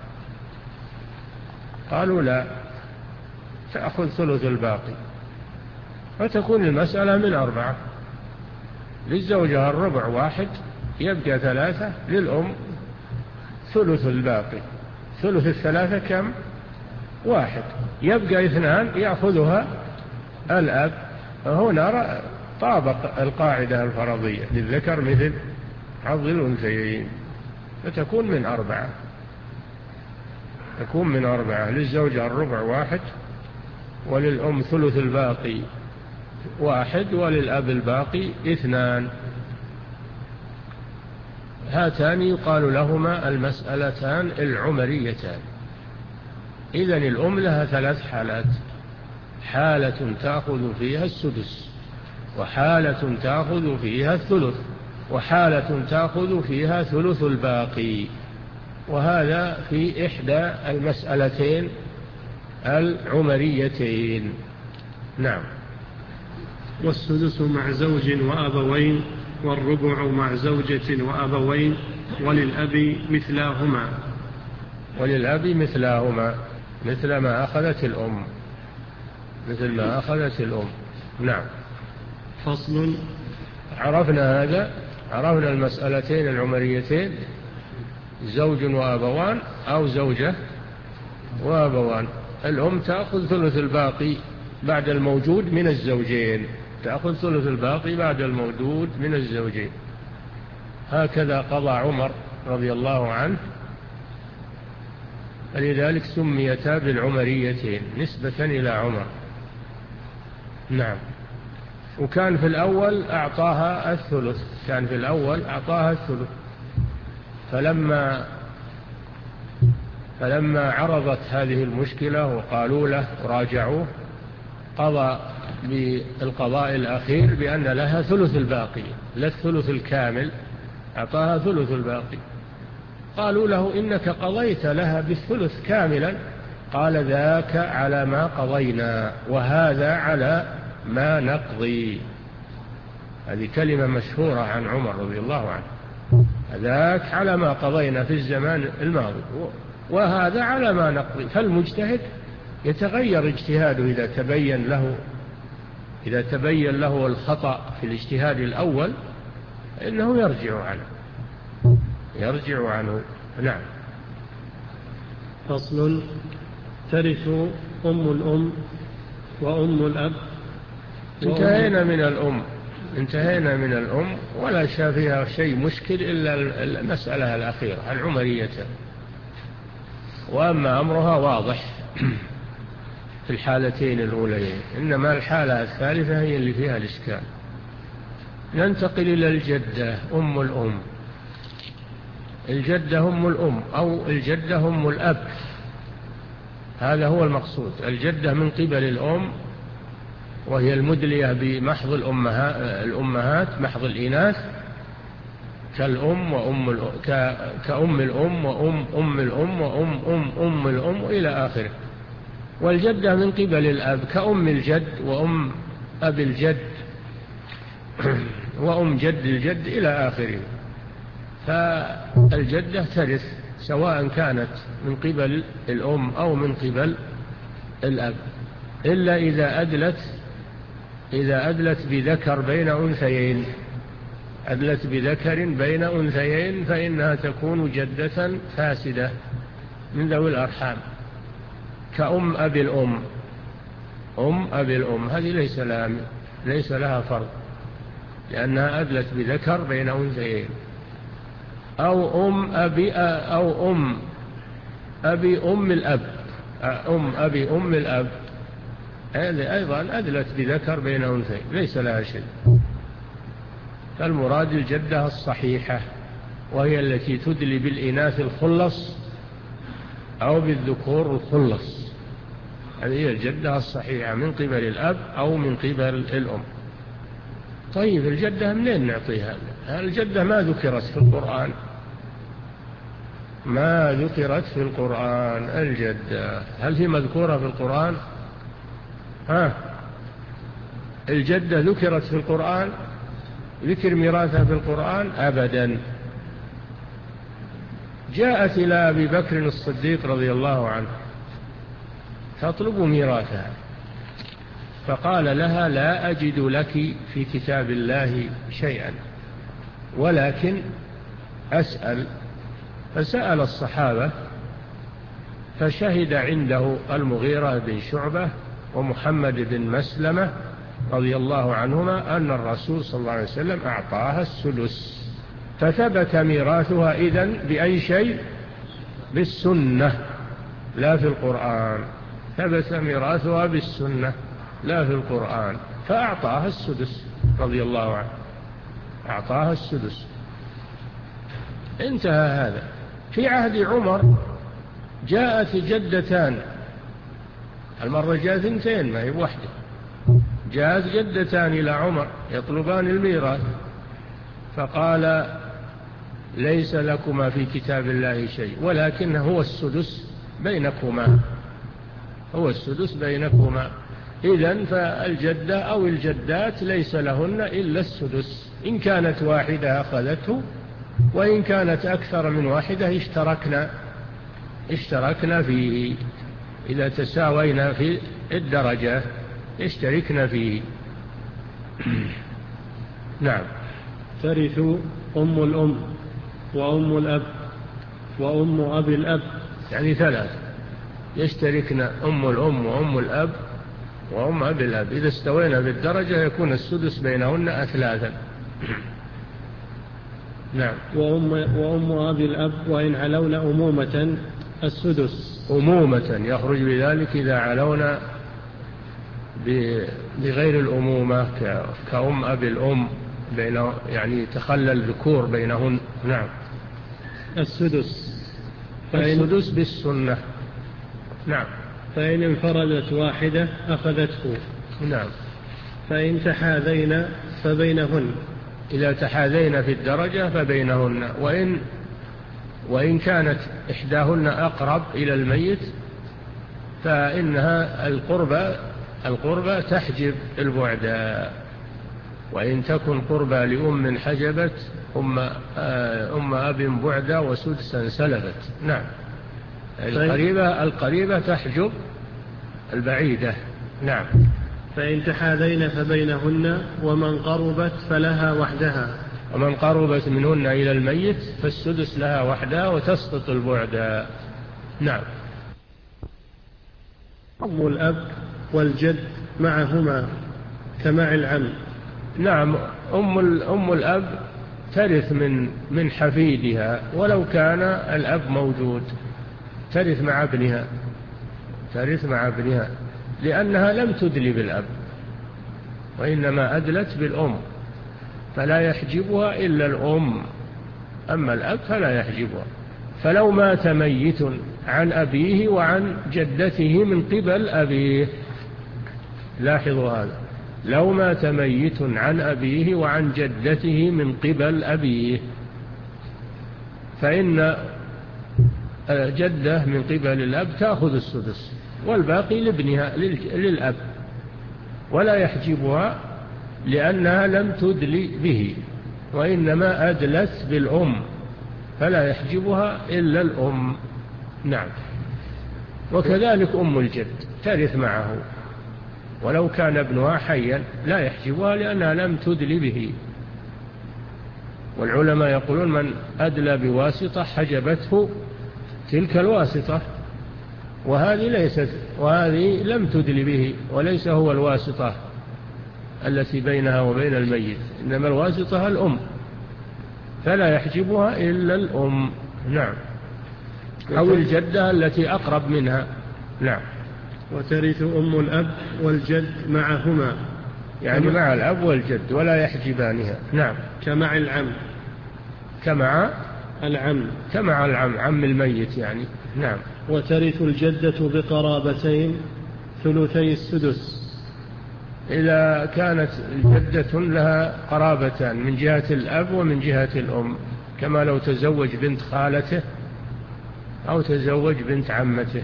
قالوا لا، تأخذ ثلث الباقي، فتكون المسألة من أربعة. للزوجة الربع واحد، يبقى ثلاثة، للأم ثلث الباقي، ثلث الثلاثة كم؟ واحد، يبقى اثنان يأخذها الأب. هنا طابق القاعدة الفرضية، للذكر مثل حظ الأنثيين، فتكون من أربعة، تكون من أربعة. للزوجة الربع واحد، وللأم ثلث الباقي واحد، وللأب الباقي اثنان. هاتان يقال لهما المسألتان العمريتان. إذن الأم لها ثلاث حالات: حالة تأخذ فيها السدس، وحالة تأخذ فيها الثلث، وحالة تأخذ فيها ثلث الباقي. وهذا في إحدى المسألتين العمريتين. نعم. والسدس مع زوج وأبوين، والربع مع زوجة وأبوين، وللأب مثلاهما. وللأب مثلاهما، مثل ما أخذت الأم، مثل ما أخذت الأم. نعم. فصل. عرفنا هذا، عرفنا المسألتين العمريتين: زوج وأبوان أو زوجة وأبوان. الأم تأخذ ثلث الباقي بعد الموجود من الزوجين، تأخذ ثلث الباقي بعد الموجود من الزوجين. هكذا قضى عمر رضي الله عنه، فلذلك سميتا بالعمريتين نسبة إلى عمر. نعم. وكان في الأول أعطاها الثلث، كان في الأول أعطاها الثلث، فلما فلما عرضت هذه المشكلة وقالوا له وراجعوه، قضى بالقضاء الأخير بأن لها ثلث الباقي، لا الثلث الكامل، أعطاها ثلث الباقي. قالوا له: إنك قضيت لها بالثلث كاملا. قال: ذاك على ما قضينا، وهذا على ما نقضي. هذه كلمة مشهورة عن عمر رضي الله عنه: ذاك على ما قضينا في الزمان الماضي، وهذا على ما نقضي. فالمجتهد يتغير اجتهاده إذا تبين له إذا تبين له الخطأ في الاجتهاد الأول، إنه يرجع عنه يرجع عنه نعم. فصل. ترث أم الأم وأم الأب. انتهينا من الأم انتهينا من الأم ولا شاء فيها شيء مشكل إلا المسألة الأخيرة العمرية، وأما أمرها واضح في الحالتين الأولين، إنما الحالة الثالثة هي اللي فيها الإشكال. ننتقل إلى الجدة أم الأم. الجدة أم الأم أو الجدة أم الأب، هذا هو المقصود. الجدة من قبل الأم، وهي المدلية بمحض الأمهات، محض الإناث، كالأم وأم كأم الأم وأم أم الأم وأم أم أم الأم إلى آخره. والجدة من قبل الأب كأم الجد وأم أب الجد وأم جد الجد إلى آخره. فالجدة ترث سواء كانت من قبل الأم أو من قبل الأب، إلا إذا أدلت إذا أدلت بذكر بين أنثيين، أدلت بذكر بين أنثيين فإنها تكون جدة فاسدة من ذوي الأرحام، كأم أبي الأم. أم أبي الأم هذه ليس لها ليس لها فرق، لأنها أدلت بذكر بين أنثيين. أو أم أبي أو أم أبي أم الأب، أم أبي أم الأب هذه أيضا أدلت بذكر بين أنثيين ليس لها شيء. فالمراد الجدة الصحيحة، وهي التي تدلي بالإناث الخلص أو بالذكور الخلص، هذه هي الجدة الصحيحة من قبل الأب أو من قبل الأم. طيب الجدة منين نعطيها؟ الجدة ما ذكرت في القرآن، ما ذكرت في القرآن الجدة. هل هي مذكورة في القرآن؟ ها، الجدة ذكرت في القرآن؟ ذكر ميراثها في القرآن؟ أبدا. جاءت إلى أبي بكر الصديق رضي الله عنه تطلب ميراثها، فقال لها: لا أجد لك في كتاب الله شيئا، ولكن أسأل. فسأل الصحابة، فشهد عنده المغيرة بن شعبة ومحمد بن مسلمة رضي الله عنهما أن الرسول صلى الله عليه وسلم أعطاها السدس. فثبت ميراثها إذن بأي شيء؟ بالسنة لا في القرآن. ثبت ميراثها بالسنة لا في القرآن، فأعطاها السدس رضي الله عنه، أعطاها السدس. انتهى هذا. في عهد عمر جاءت جدتان، المرة جاءت اثنتين ما هي واحدة، جاءت جدتان إلى عمر يطلبان الميراث، فقال: ليس لكما في كتاب الله شيء، ولكن هو السدس بينكما، هو السدس بينكما. إذن فالجدة أو الجدات ليس لهن إلا السدس، إن كانت واحدة أخذته، وإن كانت أكثر من واحدة اشتركنا اشتركنا فيه، إذا تساوينا في الدرجة اشتركنا فيه. نعم. ترث أم الأم وأم الأب وأم أبي الأب، يعني ثلاث يشتركنا أم الأم وأم الأب وأم أبي الأب، إذا استوينا بالدرجة يكون السدس بينهن أثلاثا. نعم. وأم, وأم أبي الأب وإن علون أمومة السدس. أمومة يخرج بذلك إذا علون بغير الأمومة كأم أبي الأم، بين يعني تخلى الذكور بينهن. نعم. السدس. السدس بالسنة. نعم. فإن انفردت واحدة أخذته. نعم. فإن تحاذين فبينهن، إذا تحاذين في الدرجة فبينهن، وإن وإن كانت إحداهن أقرب إلى الميت فإنها القربة القربة تحجب البعد، وإن تكن قربة لأم حجبت أم, أم أب بعدة وسدسا سلبت. نعم. القريبة القريبة تحجب البعيدة. نعم. فإن تحاذين فبينهن، ومن قربت فلها وحدها. ومن قربت منهن إلى الميت فالسدس لها وحدها وتسقط البعد. نعم. أم الأب والجد معهما كمع العم. نعم. أم, أم الأب ترث من من حفيدها ولو كان الأب موجود، ترث مع ابنها، ترث مع ابنها لأنها لم تدلي بالأب وإنما أدلت بالأم، فلا يحجبها إلا الأم، أما الأب فلا يحجبها. فلو مات ميت عن أبيه وعن جدته من قبل أبيه، لاحظوا هذا، لو مات ميت عن أبيه وعن جدته من قبل أبيه فإن جدة من قبل الأب تأخذ السدس والباقي لابنها للأب، ولا يحجبها لأنها لم تدلي به وإنما أدلت بالأم، فلا يحجبها إلا الأم. نعم. وكذلك أم الجد ترث معه ولو كان ابنها حيا، لا يحجبها لأنها لم تدلي به. والعلماء يقولون من أدلى بواسطة حجبته تلك الواسطة، وهذه ليست وهذه لم تدل به، وليس هو الواسطة التي بينها وبين الميت، إنما الواسطة الأم، فلا يحجبها إلا الأم. نعم. أو الجدة التي أقرب منها. نعم. وترث أم الأب والجد معهما، يعني مع الأب والجد ولا يحجبانها. نعم. كمع العم. كمع العم. كمع العم، عم الميت يعني. نعم. وترث الجدة بقرابتين ثلثي السدس، إذا كانت الجدة لها قرابتان من جهة الأب ومن جهة الأم، كما لو تزوج بنت خالته أو تزوج بنت عمته،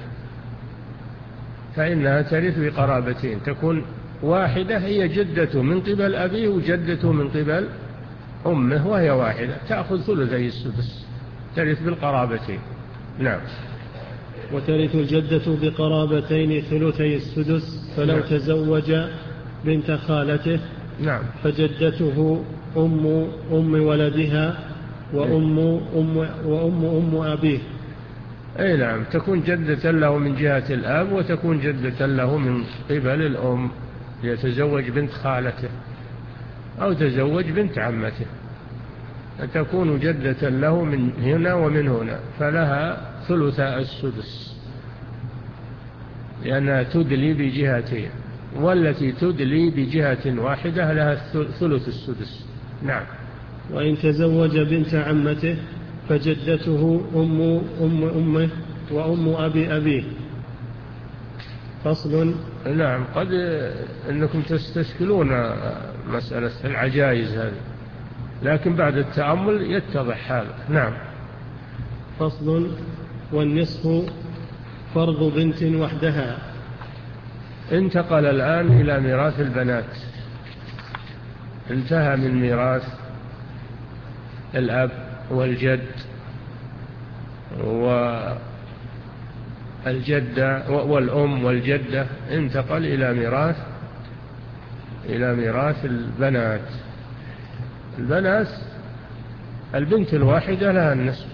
فإنها ترث بقرابتين، تكون واحدة هي جدته من قبل أبيه وجدته من قبل أمه، وهي واحدة تأخذ ثلثي السدس، ترث بالقرابتين. نعم. وترث الجدة بقرابتين ثلثي السدس فلو نعم. تزوج بنت خالته نعم. فجدته أم أم ولدها وأم أم وأم أم أبيه. أي نعم، تكون جدة له من جهة الأب وتكون جدة له من قبل الأم، يتزوج بنت خالته أو تزوج بنت عمته، فتكون جدة له من هنا ومن هنا، فلها ثلث السدس لأنها تدلي بجهتين، والتي تدلي بجهة واحدة لها ثلث السدس. نعم. وإن تزوج بنت عمته فجدته أم أم أمه وأم أبي أبيه. فصل. نعم. قد أنكم تستشكلون مسألة العجائز هذه، لكن بعد التأمل يتضح هذا. نعم. فصل. والنصف فرض بنت وحدها. انتقل الآن إلى ميراث البنات، انتهى من ميراث الأب والجد والجدة والأم والجدة، انتقل إلى ميراث إلى ميراث البنات. البنات البنت الواحدة لها النصف،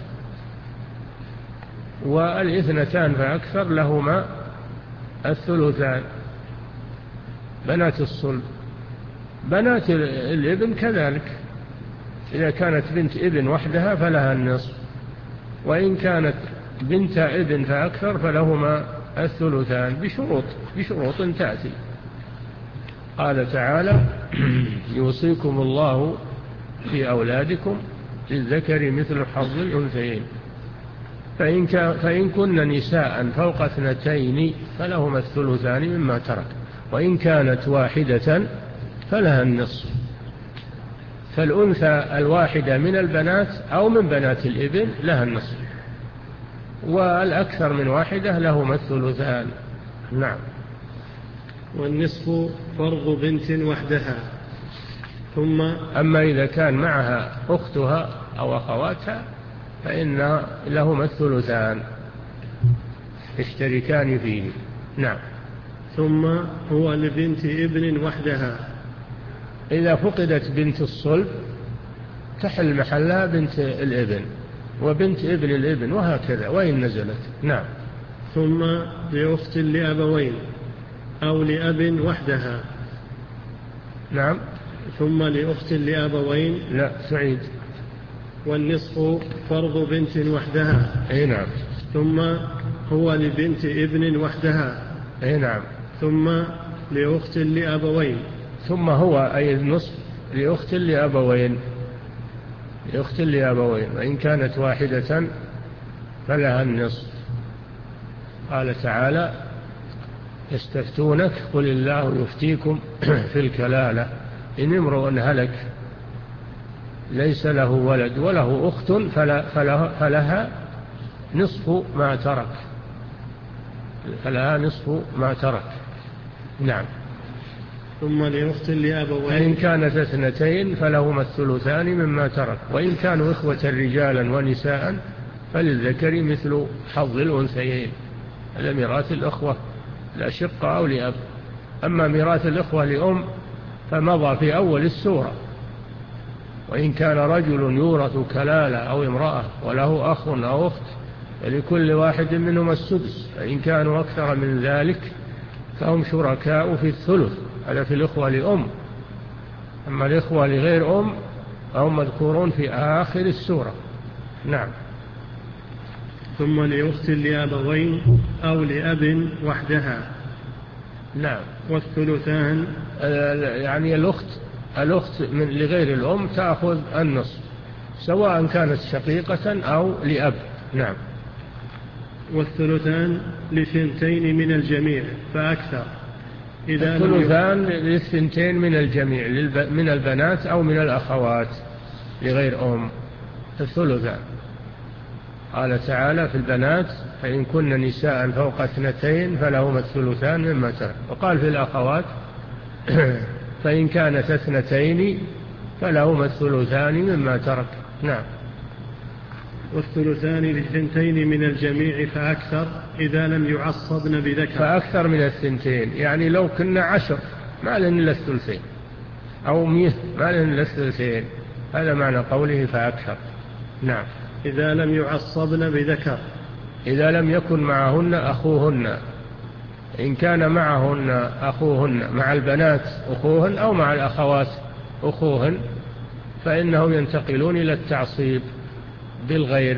والاثنتان فأكثر لهما الثلثان. بنات الصلب. بنات الابن كذلك، إذا كانت بنت ابن وحدها فلها النصف، وإن كانت بنت ابن فأكثر فلهما الثلثان بشروط بشروط تأتي. قال تعالى: يوصيكم الله في أولادكم للذكر مثل حظ الأنثيين، فإن, فإن كن نساء فوق اثنتين فلهما الثلثان مما ترك، وإن كانت واحدة فلها النصف. فالأنثى الواحدة من البنات أو من بنات الابن لها النصف، والأكثر من واحدة لهما الثلثان. نعم. والنصف فرض بنت وحدها. ثم أما إذا كان معها أختها أو أخواتها فإن لهما الثلثان يشتركان فيه. نعم. ثم هو لبنت ابن وحدها. إذا فقدت بنت الصلب تحل محلها بنت الابن وبنت ابن الابن، وهكذا وإن نزلت. نعم. ثم لأخت لأبوين أو لأب وحدها. نعم. ثم لأخت لأبوين. لا سعيد. والنصف فرض بنت وحدها. أي نعم. ثم هو لبنت ابن وحدها. أي نعم. ثم لأخت لأبوين. ثم هو أي النصف لأخت لأبوين، لأخت لأبوين، وإن كانت واحدة فلها النصف. قال تعالى: يستفتونك قل الله يفتيكم في الكلالة إن امرؤ هلك ليس له ولد وله أخت فلها, فلها نصف ما ترك فلها نصف ما ترك. نعم. ثم لأخت لأبوين. إن كانت اثنتين فلهما الثلثان مما ترك، وإن كانوا إخوة رجالا ونساء فللذكر مثل حظ الأنثيين. هذا ميراث الأخوة الأشقة أو لأب. أما ميراث الأخوة لأم فمضى في أول السورة، وإن كان رجل يورث كلالة أو امرأة وله أخ أو أخت فلكل واحد منهما السدس، فإن كانوا أكثر من ذلك فهم شركاء في الثلث. هذا في الإخوة لأم. أما الإخوة لغير أم فهم مذكورون في آخر السورة. نعم. ثم لأخت لأبوين أو لأب وحدها. نعم. والثلثان يعني الأخت الأخت من لغير الأم تأخذ النصف سواء كانت شقيقة أو لأب. نعم. والثلثان لثنتين من الجميع فأكثر. إذا الثلثان للثنتين من الجميع من البنات أو من الأخوات لغير أم الثلثان. قال تعالى في البنات فإن كن نساء فوق اثنتين فلهما الثلثان مما ترك. وقال في الأخوات فإن كانت اثنتين فلهما الثلثان مما ترك. نعم. والثلثان للثنتين من الجميع فأكثر إذا لم يعصبن بذكر. فأكثر من الثنتين يعني لو كنا عشر ما لن إلا الثلثين أو مئة ما لن إلا الثلثين. هذا معنى قوله فأكثر. نعم. إذا لم يعصبن بذكر. إذا لم يكن معهن أخوهن. إن كان معهن أخوهن مع البنات أخوهن أو مع الأخوات أخوهن فإنهم ينتقلون إلى التعصيب بالغير.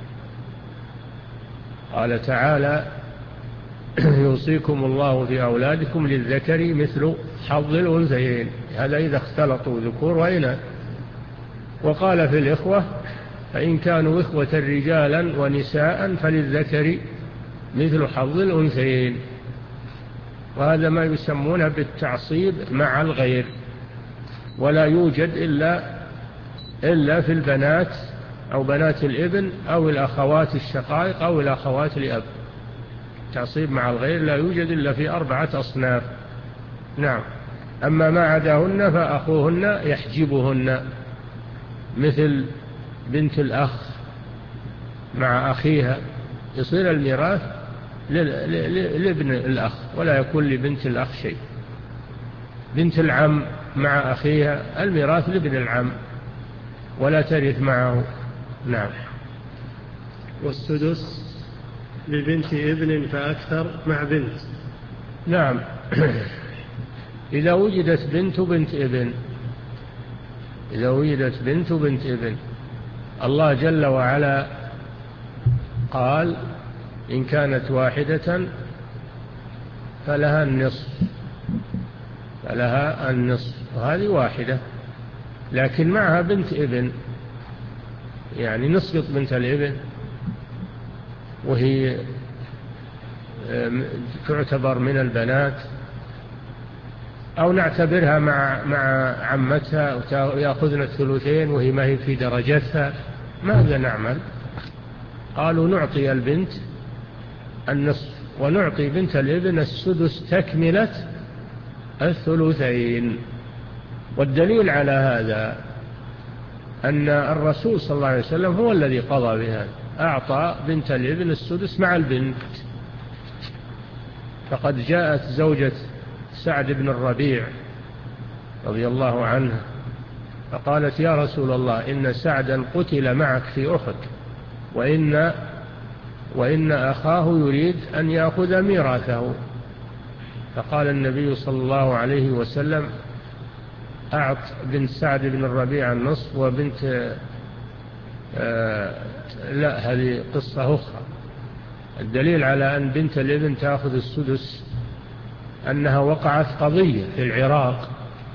قال تعالى يوصيكم الله في أولادكم للذكر مثل حظ الأنثيين. هذا إذا اختلطوا ذكور وإناث. وقال في الإخوة فإن كانوا إخوة رجالا ونساء فللذكر مثل حظ الأنثيين. وهذا ما يسمونه بالتعصيب مع الغير. ولا يوجد إلا إلا في البنات أو بنات الابن أو الأخوات الشقائق أو الأخوات لأب. تعصيب مع الغير لا يوجد إلا في أربعة أصناف. نعم. أما ما عداهن فأخوهن يحجبهن مثل بنت الأخ مع أخيها يصير الميراث لابن الأخ ولا يكون لبنت الأخ شيء. بنت العم مع أخيها الميراث لابن العم ولا ترث معه. نعم. والسدس لبنت ابن فأكثر مع بنت. نعم. إذا وجدت بنت بنت ابن إذا وجدت بنت بنت ابن الله جل وعلا قال إن كانت واحدة فلها النصف فلها النصف وهذه واحدة لكن معها بنت ابن يعني نسقط بنت الابن وهي تعتبر من البنات أو نعتبرها مع مع عمتها ويأخذن الثلثين وهي ما هي في درجتها. ماذا نعمل؟ قالوا نعطي البنت النصف ونعطي بنت الابن السدس تكملة الثلثين. والدليل على هذا أن الرسول صلى الله عليه وسلم هو الذي قضى بهذا. أعطى بنت الابن السدس مع البنت. فقد جاءت زوجة سعد بن الربيع رضي الله عنه فقالت يا رسول الله إن سعدا قتل معك في أحد وإن, وإن أخاه يريد أن يأخذ ميراثه. فقال النبي صلى الله عليه وسلم أعط بنت سعد بن الربيع النصف وبنت آه لا هذه قصة أخرى. الدليل على أن بنت الابن تأخذ السدس أنها وقعت قضية في العراق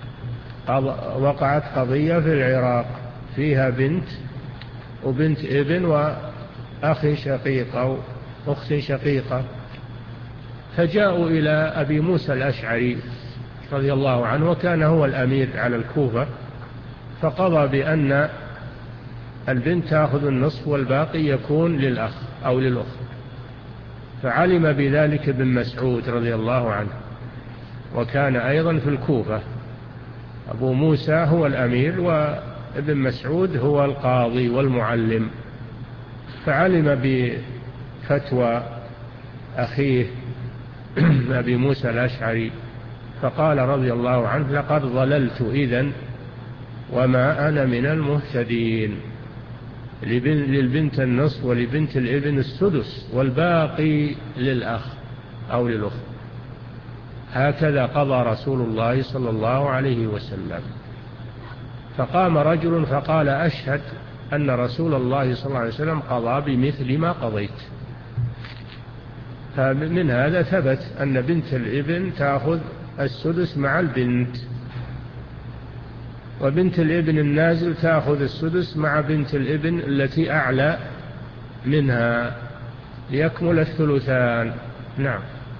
وقعت قضية في العراق فيها بنت وبنت ابن وأخ شقيق أو أخت شقيقة فجاءوا إلى أبي موسى الأشعري رضي الله عنه وكان هو الأمير على الكوفة فقضى بأن البنت تأخذ النصف والباقي يكون للأخ أو للأخت. فعلم بذلك ابن مسعود رضي الله عنه وكان أيضا في الكوفة. أبو موسى هو الأمير وابن مسعود هو القاضي والمعلم. فعلم بفتوى أخيه أبي موسى الأشعري فقال رضي الله عنه لقد ضللت إذن وما أنا من المهتدين. للبنت النصف ولبنت الابن السدس والباقي للأخ أو للأخت. هكذا قضى رسول الله صلى الله عليه وسلم. فقام رجل فقال أشهد أن رسول الله صلى الله عليه وسلم قضى بمثل ما قضيت. فمن هذا ثبت أن بنت الابن تأخذ السدس مع البنت، وبنت الابن النازل تأخذ السدس مع بنت الابن التي أعلى منها ليكمل الثلثان. نعم.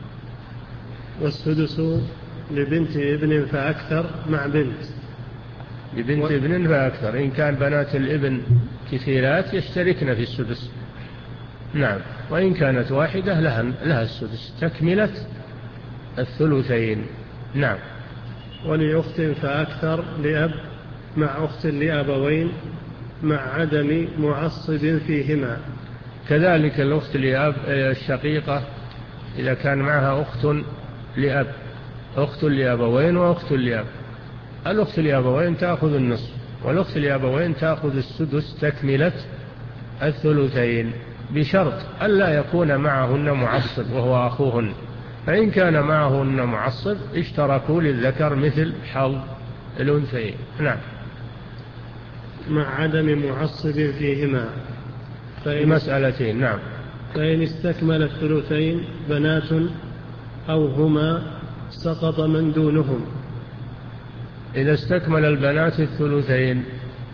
والسدس لبنت ابن فأكثر مع بنت لبنت و... ابن فأكثر. إن كان بنات الابن كثيرات يشتركن في السدس. نعم. وإن كانت واحدة لها, لها السدس تكملة الثلثين. نعم. ولأخت فأكثر لأب مع أخت لأبوين مع عدم معصب فيهما. كذلك الأخت لأب الشقيقة إذا كان معها أخت لأب، أخت لأبوين وأخت لأب. الأخت لأبوين تأخذ النصف، والأخت لأبوين تأخذ السدس تكملة الثلثين، بشرط ألا يكون معهن معصب وهو أخوهن. فإن كان معهن معصب اشتركوا للذكر مثل حظ الأنثيين. نعم. مع عدم معصب فيهما. في مسألتين. نعم. فإن استكمل الثلثين بنات أو هما سقط من دونهم. إذا استكمل البنات الثلثين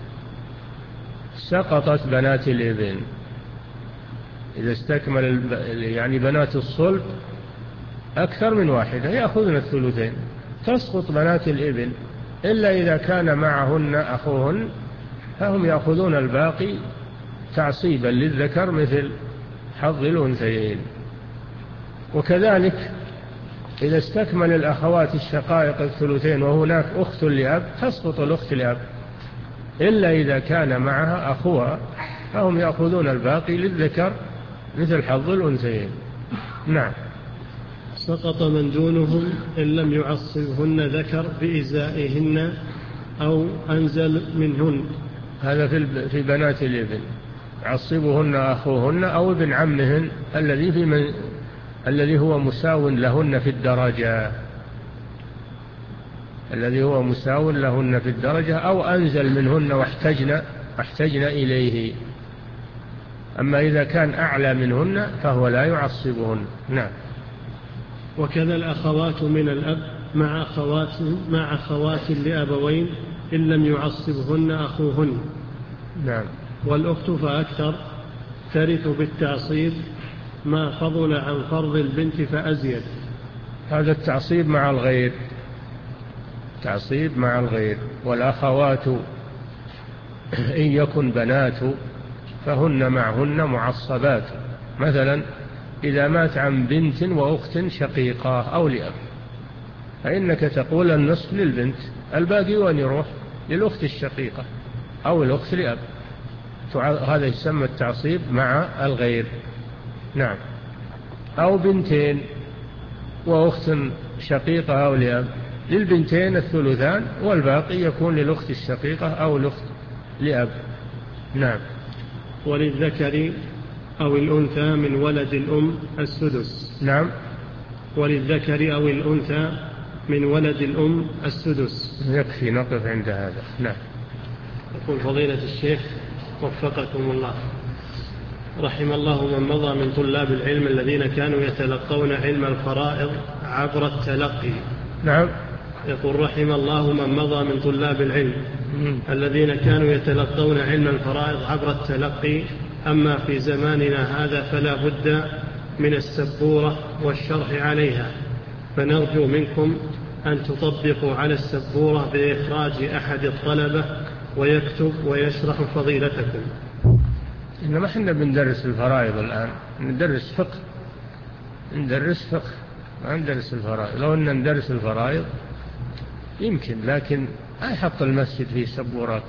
سقطت بنات الابن. إذا استكمل يعني بنات الصلب أكثر من واحدة يأخذن الثلثين، تسقط بنات الابن، إلا إذا كان معهن أخوهن فهم يأخذون الباقي تعصيبا للذكر مثل حظ الأنثيين. وكذلك إذا استكمل الأخوات الشقائق الثلثين وهناك أخت لأب تسقط الأخت لأب، إلا إذا كان معها أخوها فهم يأخذون الباقي للذكر مثل حظ الأنثيين. نعم. سقط من دونهم إن لم يعصبهن ذكر بإزائهن أو أنزل منهن. هذا في بنات الابن، يعصبهن أخوهن أو ابن عمهن الذي في من الذي هو مساو لهن في الدرجة الذي هو مساو لهن في الدرجة أو أنزل منهن واحتجن واحتجن إليه. أما إذا كان أعلى منهن فهو لا يعصبهن. نعم. وكذا الأخوات من الأب مع أخوات مع أخوات لأبوين إن لم يعصبهن أخوهن. نعم. والأخت فأكثر ترث بالتعصيب ما فضل عن فرض البنت فأزيد. هذا التعصيب مع الغير، تعصيب مع الغير. والأخوات إن يكن بنات فهن معهن معصبات. مثلا إذا مات عن بنت وأخت شقيقة أو لأب فإنك تقول النصف للبنت، الباقي وين يروح؟ للأخت الشقيقة أو الأخت لأب. هذا يسمى التعصيب مع الغير. نعم. أو بنتين وأخت شقيقة أو لأب، للبنتين الثلثان والباقي يكون للأخت الشقيقة أو الأخت لأب. نعم. وللذكر أو الأنثى من ولد الأم السدس. نعم. وللذكر أو الأنثى من ولد الأم السدس. يكفي نقف عند هذا. نعم. يقول فضيلة الشيخ وفقكم الله، رحم الله من مضى من طلاب العلم الذين كانوا يتلقون علم الفرائض عبر التلقي. نعم. يقول رحم الله من مضى من طلاب العلم الذين كانوا يتلقون علم الفرائض عبر التلقي، أما في زماننا هذا فلا بد من السبورة والشرح عليها، فنرجو منكم أن تطبقوا على السبورة بإخراج أحد الطلبة ويكتب ويشرح فضيلتكم. إنما احنا بندرس الفرائض الآن، ندرس فقه ندرس فقه ما ندرس الفرائض. لو أن ندرس الفرائض يمكن، لكن لا يحط المسجد فيه سبورات.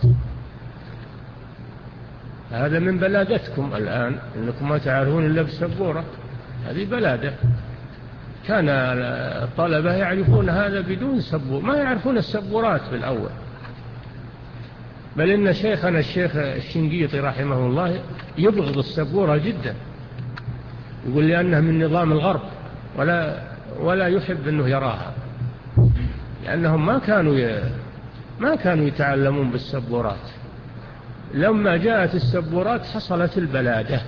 هذا من بلادتكم الآن، إنكم ما تعرفون إلا بالسبورة، هذه بلادة. كان الطلبة يعرفون هذا بدون سبورة، ما يعرفون السبورات بالأول. بل إن شيخنا الشيخ الشنقيطي رحمه الله يبغض السبورة جدا، يقول لأنها من نظام الغرب ولا ولا يحب أنه يراها، لأنهم ما كانوا ي... ما كانوا يتعلمون بالسبورات. لما جاءت السبورات حصلت البلادة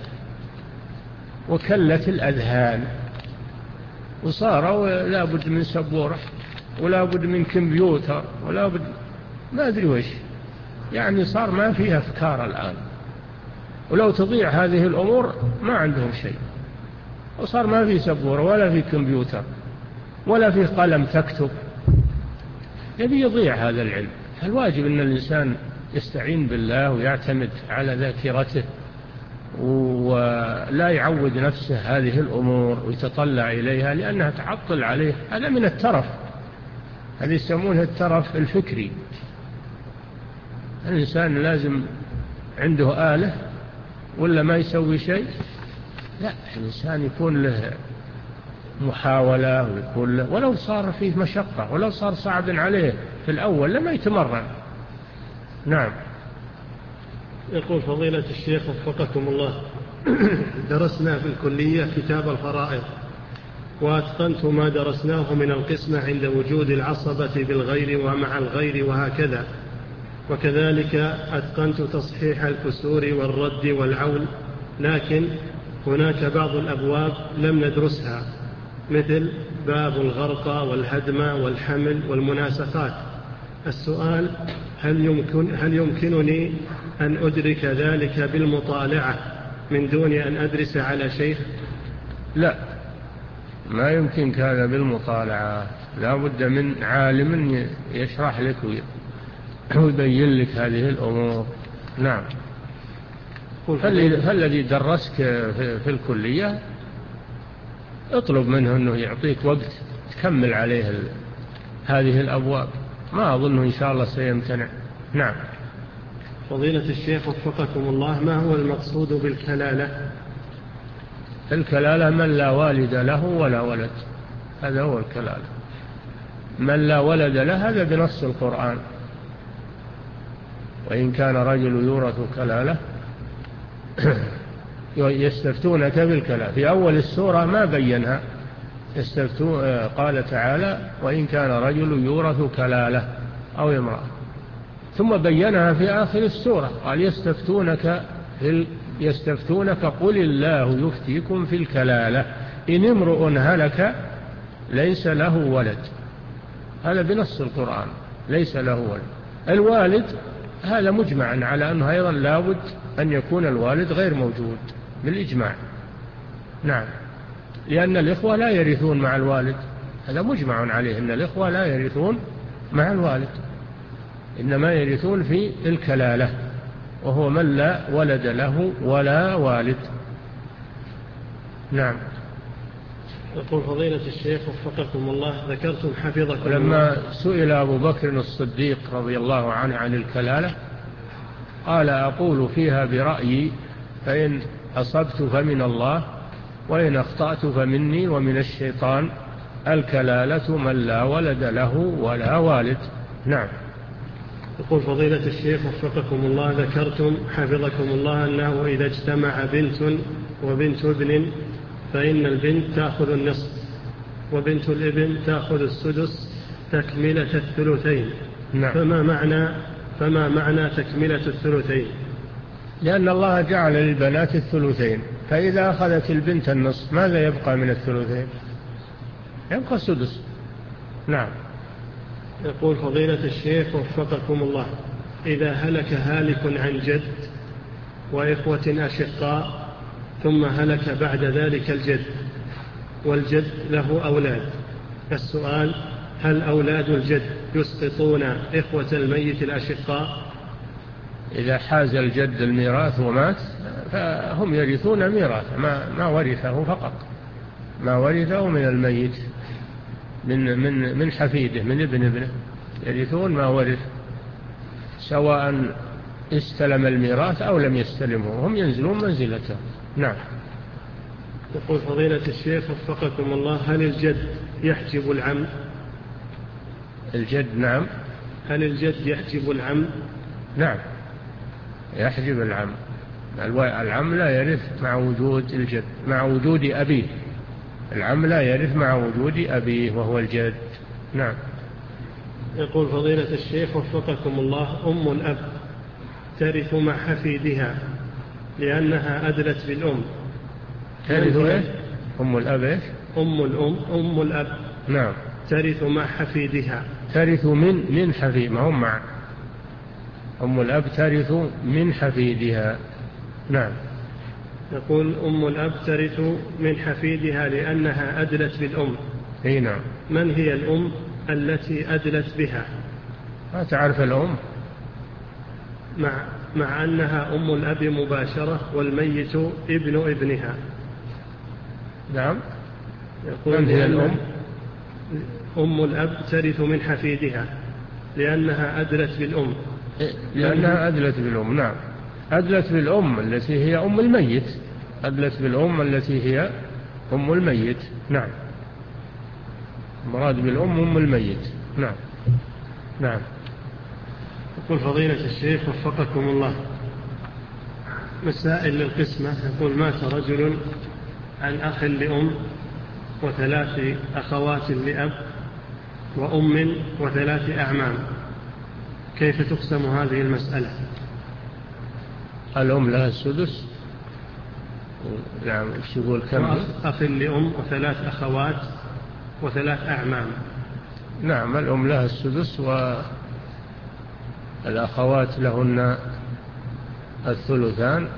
وكلت الأذهان، وصاروا لا بد من سبورة ولا بد من كمبيوتر ولا بد ما أدري وش، يعني صار ما فيها أفكار الآن، ولو تضيع هذه الأمور ما عندهم شيء، وصار ما في سبورة ولا في كمبيوتر ولا في قلم تكتب، يبي يضيع هذا العلم. فالواجب أن الإنسان يستعين بالله ويعتمد على ذاكرته ولا يعود نفسه هذه الأمور ويتطلع إليها لأنها تعطل عليه. هذا من الترف، هذا يسمونه الترف الفكري. الإنسان لازم عنده آلة ولا ما يسوي شيء، لا، الإنسان يكون له محاولة ويكون له، ولو صار فيه مشقة ولو صار صعب عليه في الأول لما يتمرن. نعم. يقول فضيلة الشيخ وفقكم الله، درسنا في الكلية كتاب الفرائض وأتقنت ما درسناه من القسمة عند وجود العصبة بالغير ومع الغير وهكذا، وكذلك أتقنت تصحيح الكسور والرد والعول، لكن هناك بعض الأبواب لم ندرسها مثل باب الغرق والهدم والحمل والمناسخات. السؤال هل يمكن هل يمكنني أن أدرك ذلك بالمطالعة من دون أن أدرس على شيخ؟ لا، ما يمكنك هذا بالمطالعة، لا بد من عالم يشرح لك ويبين لك هذه الأمور. نعم. فالذي درسك في الكلية اطلب منه أنه يعطيك وقت تكمل عليه هذه الأبواب، ما أظنه إن شاء الله سيمتنع. نعم. فضيلة الشيخ وفقكم الله، ما هو المقصود بالكلالة؟ الكلالة من لا والد له ولا ولد، هذا هو الكلالة. من لا ولد له هذا بنص القرآن، وإن كان رجل يورث كلالة يستفتونك بالكلالة، في أول السورة ما بينها، قال تعالى وإن كان رجل يورث كلالة أو امرأة، ثم بينها في آخر السورة قال يستفتونك في يستفتونك قل الله يفتيكم في الكلالة إن امرؤ هلك ليس له ولد، هذا بنص القرآن ليس له ولد. الوالد هذا مجمع على أنه أيضا لابد أن يكون الوالد غير موجود بالإجماع. نعم، لأن الإخوة لا يرثون مع الوالد، هذا مجمع عليه أن الإخوة لا يرثون مع الوالد، إنما يرثون في الكلالة، وهو من لا ولد له ولا والد. نعم. يقول فضيلة الشيخ وفقكم الله، ذكرتم حفظكم الله لما سئل أبو بكر الصديق رضي الله عنه عن الكلالة قال أقول فيها برأيي، فإن أصبت فمن الله وإن أخطأت فمني ومن الشيطان، الكلالة من لا ولد له ولا والد. نعم. يقول فضيلة الشيخ وفقكم الله، ذكرتم حفظكم الله أنه إذا اجتمع بنت وبنت ابن فإن البنت تأخذ النصف وبنت الابن تأخذ السدس تكملة الثلثين. نعم. فما معنى فما معنى تكملة الثلثين؟ لأن الله جعل للبنات الثلثين، فإذا أخذت البنت النصف ماذا يبقى من الثلثين؟ يبقى السدس. نعم. يقول فضيلة الشيخ وفقكم الله، إذا هلك هالك عن جد وإخوة أشقاء ثم هلك بعد ذلك الجد والجد له أولاد، السؤال هل أولاد الجد يسقطون إخوة الميت الأشقاء؟ إذا حاز الجد الميراث ومات فهم يرثون ميراث ما, ما ورثه فقط، ما ورثه من الميت من, من, من حفيده من ابن ابنه، يرثون ما ورث سواء استلم الميراث أو لم يستلمه، هم ينزلون منزلته. نعم. يقول فضيلة الشيخ وفقكم الله، هل الجد يحجب العم؟ الجد نعم. هل الجد يحجب العم؟ نعم. يحجب العم. العم لا يرث مع وجود الجد، مع وجود أبيه. العم لا يرث مع وجود أبيه وهو الجد. نعم. يقول فضيلة الشيخ وفقكم الله: أم الأب ترث مع حفيدها لأنها أدلت بالأم. ترث إيه؟ أم الأب إيش؟ أم الأم أم الأب. نعم. ترث مع حفيدها. ترث من من حفيد، ما هم مع. أم الأب ترث من حفيدها. نعم. يقول أم الأب ترث من حفيدها لأنها أدلت بالأم. أي نعم. من هي الأم التي أدلت بها؟ ما تعرف الأم؟ مع, مع أنها أم الأب مباشرة والميت ابن ابنها. نعم. يقول من هي الأم؟ أم الأب ترث من حفيدها لأنها أدلت بالأم. لأنها أدلت بالأم. نعم. أدلت بالأم التي هي أم الميت. أدلت بالأم التي هي أم الميت. نعم. مراد بالأم أم الميت. نعم. نعم. يقول فضيلة الشيخ وفقكم الله: مسائل للقسمة. يقول: مات رجل عن أخ لأم وثلاث أخوات لأب وأم وثلاث أعمام، كيف تقسم هذه المسألة؟ الأم لها السدس. نعم. ايش يقول؟ كم؟ أخ لأم وثلاث أخوات وثلاث أعمام. نعم. الأم لها السدس والأخوات لهن الثلثان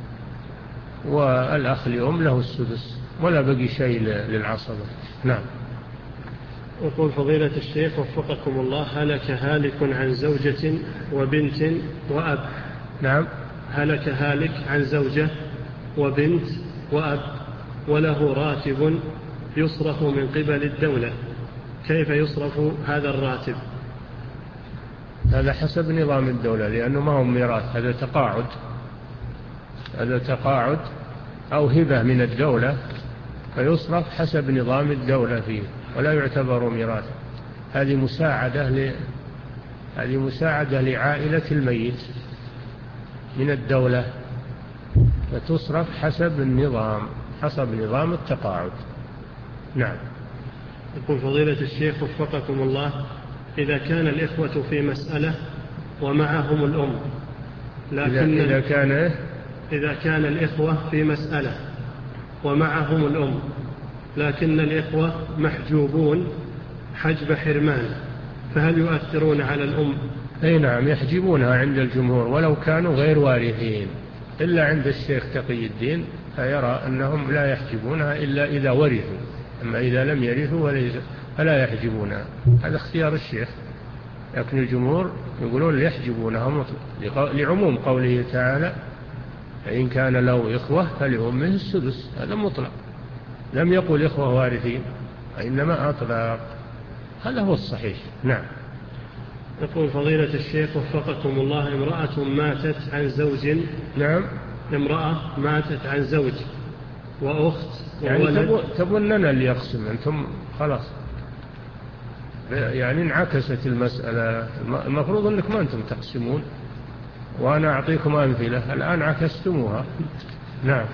والأخ لأم له السدس ولا بقي شيء للعصبة. نعم. يقول فضيلة الشيخ وفقكم الله: هلك هالك عن زوجة وبنت وأب. نعم. هلك هالك عن زوجة وبنت وأب وله راتب يصرف من قبل الدولة، كيف يصرف هذا الراتب؟ هذا حسب نظام الدولة، لأنه ما هو ميراث، هذا تقاعد. هذا تقاعد أو هبة من الدولة، فيصرف حسب نظام الدولة فيه ولا يعتبر ميراث. هذه مساعدة ل... هذه مساعدة لعائلة الميت من الدولة، فتصرف حسب النظام، حسب نظام التقاعد. نعم. يقول فضيلة الشيخ وفقكم الله: إذا كان الإخوة في مسألة ومعهم الأم، لكن إذا كان إذا كان الإخوة في مسألة ومعهم الأم لكن الإخوة محجوبون حجب حرمان، فهل يؤثرون على الأم؟ أي نعم، يحجبونها عند الجمهور ولو كانوا غير وارثين، إلا عند الشيخ تقي الدين فيرى أنهم لا يحجبونها إلا إذا ورثوا، أما إذا لم يرثوا فلا يحجبونها. هذا اختيار الشيخ، لكن الجمهور يقولون يحجبونها لعموم قوله تعالى: فإن كان له إخوة فلأمه السدس. هذا مطلق، لم يقل إخوة وارثين، وإنما أطلق. هذا هو الصحيح. نعم. يقول فضيلة الشيخ وفقكم الله: امرأة ماتت عن زوج. نعم. امرأة ماتت عن زوج وأخت يعني وولد. تبوننا اللي يقسم أنتم خلاص، يعني انعكست المسألة. المفروض أنك ما أنتم تقسمون وأنا أعطيكم أمثلة، الآن عكستموها. نعم.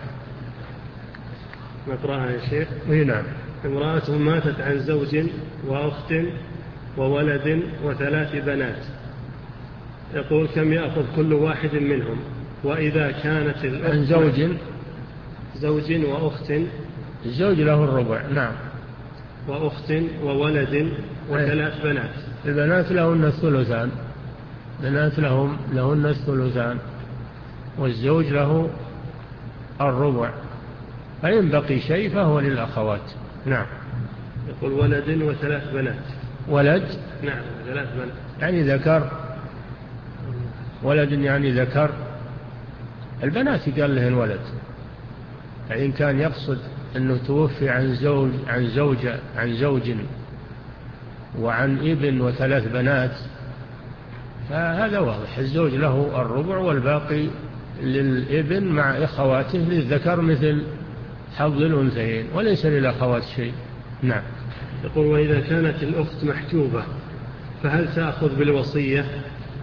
نقرأها يا شيخ. اي نعم. امرأة ماتت عن زوج وأخت وولد وثلاث بنات، يقول: كم يأخذ كل واحد منهم؟ وإذا كانت الأخت عن زوج زوج وأخت. الزوج له الربع. نعم. وأخت وولد وثلاث بنات. البنات لهن الثلثان، بنات لهم لهن الثلثان، والزوج له الربع، فإن بقي شيء فهو للأخوات. نعم. يقول: ولد وثلاث بنات. ولد. نعم، ثلاث بنات يعني ذكر. ولد يعني ذكر. البنات قال لهن ولد، فإن كان يقصد أنه توفي عن زوج عن زوجة عن زوج وعن ابن وثلاث بنات فهذا واضح، الزوج له الربع والباقي للابن مع إخواته للذكر مثل حظ الأنثيين، وليس للأخوات شيء. نعم. يقول: وإذا كانت الأخت محجوبة فهل تأخذ بالوصية؟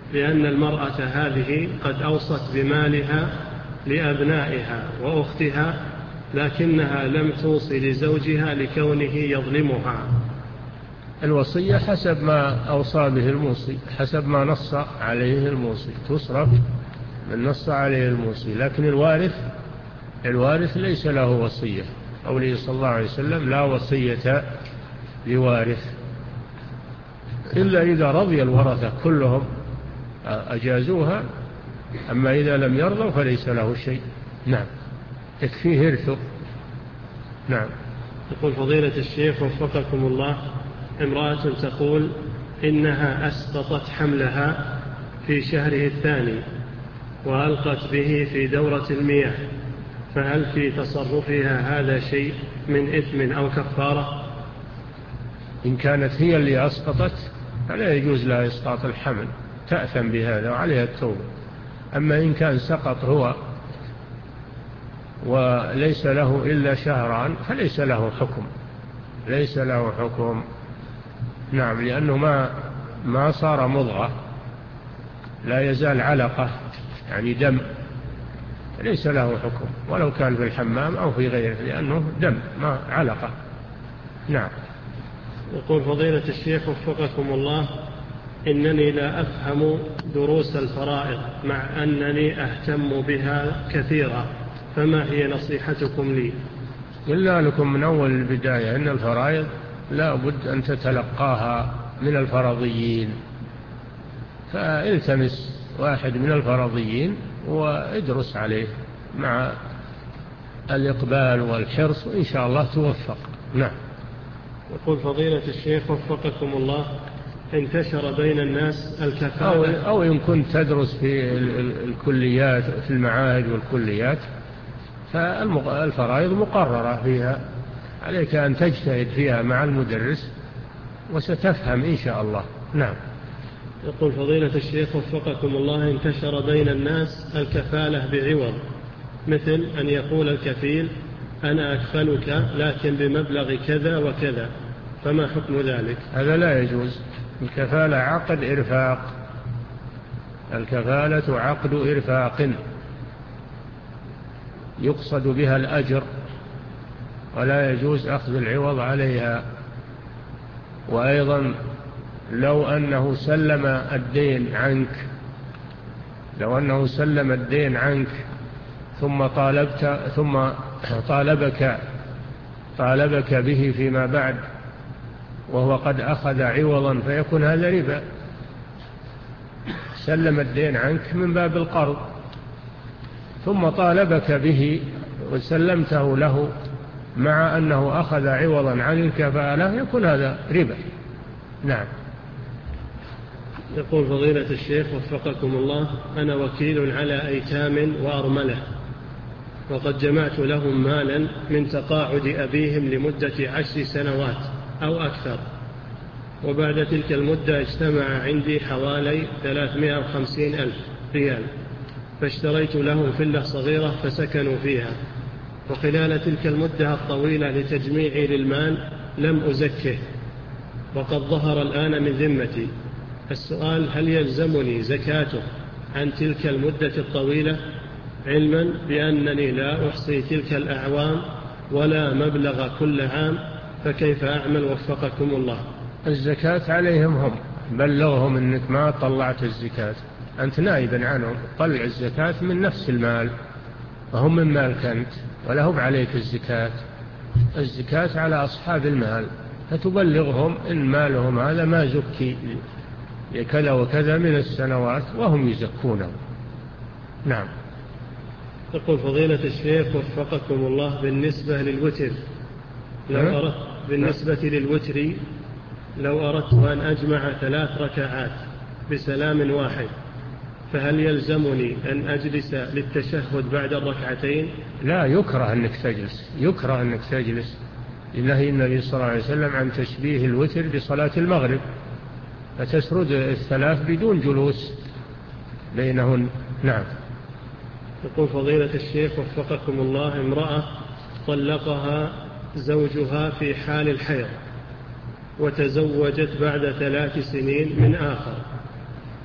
لأن المرأة هذه قد أوصت بمالها لأبنائها وأختها، لكنها لم توصي لزوجها لكونه يظلمها. الوصية حسب ما أوصى به الموصي، حسب ما نص عليه الموصي تصرف من نص عليه الموصي. لكن الوارث الوارث ليس له وصية. قوله صلى الله عليه وسلم لا وصية لوارث، إلا إذا رضي الورثة كلهم أجازوها، أما إذا لم يرضوا فليس له شيء. نعم، يكفيه إرثه. نعم. يقول فضيلة الشيخ وفقكم الله، امرأة تقول إنها أسقطت حملها في شهره الثاني وألقت به في دورة المياه، فهل في تصرفها هذا شيء من إثم أو كفارة؟ إن كانت هي اللي أسقطت فلا يجوز لها إسقاط الحمل، تأثم بهذا وعليها التوبة. أما إن كان سقط هو وليس له إلا شهران فليس له حكم، ليس له حكم. نعم، لأنه ما ما صار مضغة، لا يزال علقة يعني دم، ليس له حكم ولو كان في الحمام أو في غيره، لأنه دم ما علقة. نعم. يقول فضيلة الشيخ وفقكم الله، إنني لا أفهم دروس الفرائض مع أنني أهتم بها كثيرا، فما هي نصيحتكم لي؟ قلنا لكم من أول البداية أن الفرائض لا بد أن تتلقاها من الفرضيين، فالتمس واحد من الفرضيين وادرس عليه مع الإقبال والحرص وإن شاء الله توفق. نعم. يقول فضيلة الشيخ وفقكم الله، انتشر بين الناس الكفالة، أو, أو إن كنت تدرس في الكليات في المعاهد والكليات فالفرائض مقررة فيها، عليك أن تجتهد فيها مع المدرس وستفهم إن شاء الله. نعم. يقول فضيلة الشيخ وفقكم الله، انتشر بين الناس الكفالة بعوض، مثل أن يقول الكفيل أنا أكفلك لكن بمبلغ كذا وكذا، فما حكم ذلك؟ هذا لا يجوز. الكفالة عقد إرفاق، الكفالة عقد إرفاق يقصد بها الأجر، ولا يجوز أخذ العوض عليها. وأيضا لو أنه سلم الدين عنك لو أنه سلم الدين عنك ثم طالبت ثم طالبك طالبك به فيما بعد وهو قد أخذ عوضا، فيكون هذا ربا. سلم الدين عنك من باب القرض ثم طالبك به وسلمته له مع أنه أخذ عوضا عن الكفالة، يكون هذا ربا. نعم. يقول فضيلة الشيخ وفقكم الله، أنا وكيل على أيتام وأرملة، وقد جمعت لهم مالا من تقاعد أبيهم لمدة عشر سنوات أو أكثر، وبعد تلك المدة اجتمع عندي حوالي ثلاثمائة وخمسين ألف ريال، فاشتريت لهم فيلا صغيرة فسكنوا فيها، وخلال تلك المدة الطويلة لتجميعي للمال لم أزكه، وقد ظهر الآن من ذمتي. السؤال: هل يلزمني زكاته عن تلك المدة الطويلة، علما بأنني لا أحصي تلك الأعوام ولا مبلغ كل عام، فكيف أعمل وفقكم الله؟ الزكاة عليهم هم، بلغهم أنك ما طلعت الزكاة، أنت نائبا عنهم، طلع الزكاة من نفس المال، وهم من مالك أنت ولهم عليك الزكاة. الزكاة على أصحاب المال، فتبلغهم إن مالهم هذا ما زكي كذا وكذا من السنوات وهم يزكونه. نعم. يقول فضيلة الشيخ وفقكم الله، بالنسبة للوتر لو أردت بالنسبة للوتر لو أردت أن أجمع ثلاث ركعات بسلام واحد، فهل يلزمني أن أجلس للتشهد بعد الركعتين؟ لا، يكره أنك تجلس، يكره أنك تجلس لنهي النبي صلى الله عليه وسلم عن تشبيه الوتر بصلاة المغرب، فتسرد الثلاث بدون جلوس بينهن. نعم. يقول فضيلة الشيخ وفقكم الله، امرأة طلقها زوجها في حال الحيض وتزوجت بعد ثلاث سنين من آخر،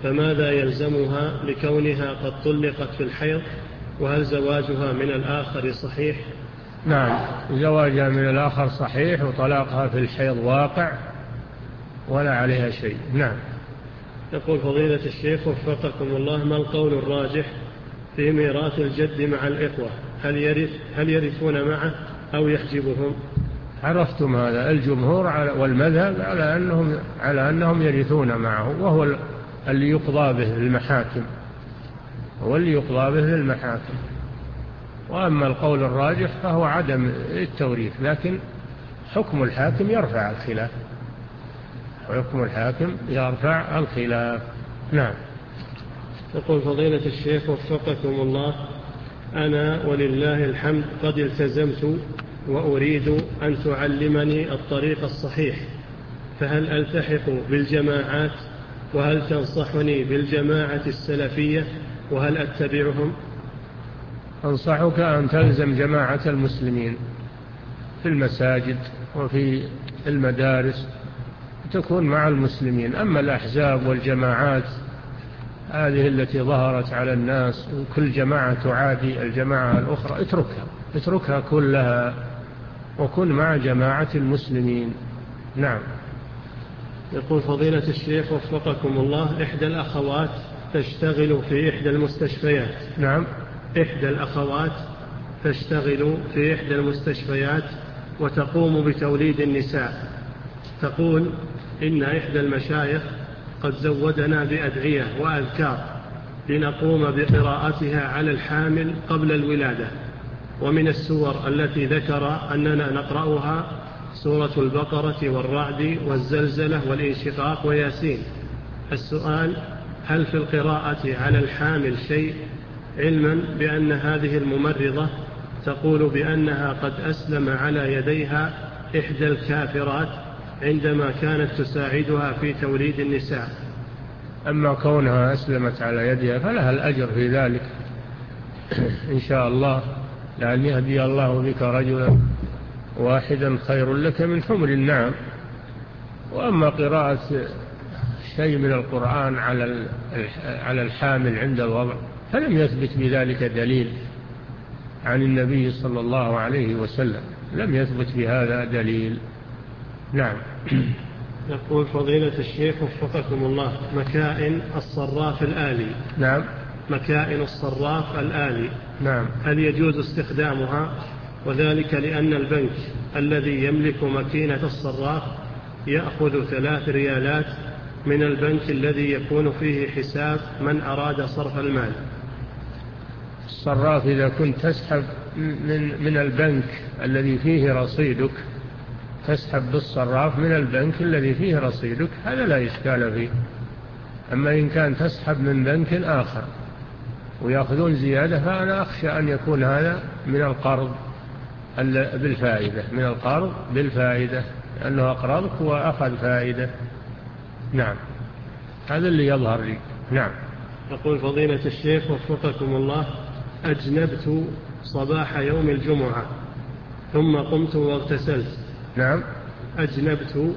فماذا يلزمها لكونها قد طلقت في الحيض؟ وهل زواجها من الآخر صحيح؟ نعم، زواجها من الآخر صحيح، وطلاقها في الحيض واقع ولا عليها شيء. نعم. يقول فضيلة الشيخ وفقكم الله: ما القول الراجح في ميراث الجد مع الإخوة؟ هل يرث هل يرثون معه أو يحجبهم؟ عرفتم هذا. الجمهور والمذهب على أنهم على أنهم يرثون معه، وهو اللي يقضى به للمحاكم، هو اللي يقضى به للمحاكم. وأما القول الراجح فهو عدم التوريث، لكن حكم الحاكم يرفع الخلاف، حكم الحاكم يرفع الخلاف. نعم. يقول فضيلة الشيخ وفقكم الله: أنا ولله الحمد قد التزمت وأريد أن تعلمني الطريق الصحيح، فهل ألتحق بالجماعات؟ وهل تنصحني بالجماعة السلفية؟ وهل أتبعهم؟ أنصحك أن تلزم جماعة المسلمين في المساجد وفي المدارس، تكون مع المسلمين. أما الأحزاب والجماعات هذه التي ظهرت على الناس، كل جماعة تعادي الجماعة الأخرى، اتركها اتركها كلها وكن مع جماعة المسلمين. نعم. يقول فضيلة الشيخ وفقكم الله: إحدى الأخوات تشتغل في إحدى المستشفيات. نعم. إحدى الأخوات تشتغل في إحدى المستشفيات وتقوم بتوليد النساء. تقول إن إحدى المشايخ قد زودنا بأدعية وأذكار لنقوم بقراءتها على الحامل قبل الولادة، ومن السور التي ذكر أننا نقرأها سورة البقرة والرعد والزلزلة والانشقاق وياسين. السؤال: هل في القراءة على الحامل شيء، علما بأن هذه الممرضة تقول بأنها قد أسلم على يديها إحدى الكافرات عندما كانت تساعدها في توليد النساء؟ أما كونها أسلمت على يدها فلها الأجر في ذلك إن شاء الله، لأن يهدي الله بك رجلا واحدا خير لك من حمر النعم. وأما قراءة شيء من القرآن على على الحامل عند الوضع فلم يثبت بذلك دليل عن النبي صلى الله عليه وسلم، لم يثبت بهذا دليل. نعم. يقول فضيلة الشيخ وفقكم الله: مكائن الصراف الآلي. نعم. مكائن الصراف الآلي. نعم. هل يجوز استخدامها؟ وذلك لأن البنك الذي يملك ماكينة الصراف يأخذ ثلاث ريالات من البنك الذي يكون فيه حساب من أراد صرف المال. الصراف إذا كنت تسحب من من البنك الذي فيه رصيدك، تسحب بالصراف من البنك الذي فيه رصيدك، هذا لا إشكال فيه. أما إن كان تسحب من بنك آخر ويأخذون زيادة فأنا أخشى أن يكون هذا من القرض بالفائدة، من القرض بالفائدة، لأنه أقرضك وأخذ فائدة. نعم، هذا اللي يظهر لي. نعم. يقول فضيلة الشيخ وفقكم الله: أجنبت صباح يوم الجمعة ثم قمت واغتسلت. نعم. أجنبت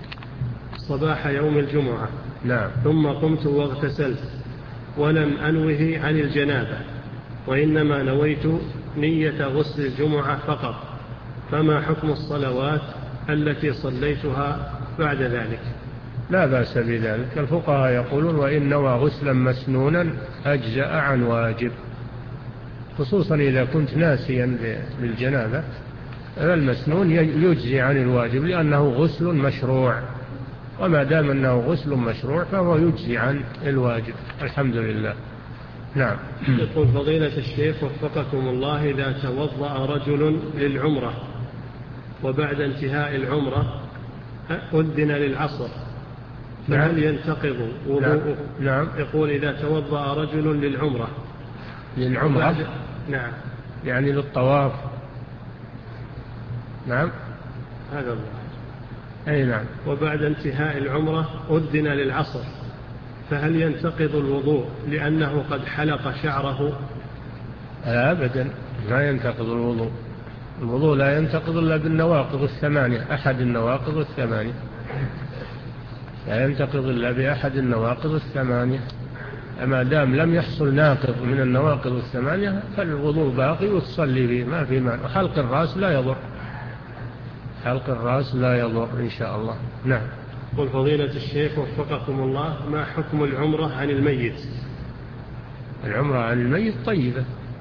صباح يوم الجمعة. نعم. ثم قمت واغتسلت ولم أنوه عن الجنابة، وإنما نويت نية غسل الجمعة فقط، فما حكم الصلوات التي صليتها بعد ذلك؟ لا بأس بذلك. الفقهاء يقولون: وإن نوى غسلا مسنونا أجزأ عن واجب، خصوصا إذا كنت ناسيا للجنابة، فالمسنون يجزي عن الواجب لأنه غسل مشروع، وما دام أنه غسل مشروع فهو يجزي عن الواجب. الحمد لله. نعم. يقول فضيلة الشيخ وفقكم الله: إذا توضأ رجل للعمرة وبعد انتهاء العمرة أذن للعصر، فهل ينتقض وضوءه؟ نعم. يقول: إذا توضأ رجل للعمرة للعمرة نعم، يعني للطواف. نعم، هذا الله. أي نعم. وبعد انتهاء العمرة أذن للعصر، فهل ينتقض الوضوء لأنه قد حلق شعره؟ أبدا، لا ينتقض الوضوء. الوضوء لا ينتقض إلا بالنواقض الثمانية، أحد النواقض الثمانية. لا ينتقض إلا بأحد النواقض الثمانية. أما دام لم يحصل ناقض من النواقض الثمانية فالوضوء باقي وتصلي به ما في مانع. وحلق الرأس لا يضر، حلق الرأس لا يضر إن شاء الله. نعم. قل فضيلة الشيخ وفقكم الله، ما حكم العمرة عن الميت؟ العمرة عن الميت طيبة،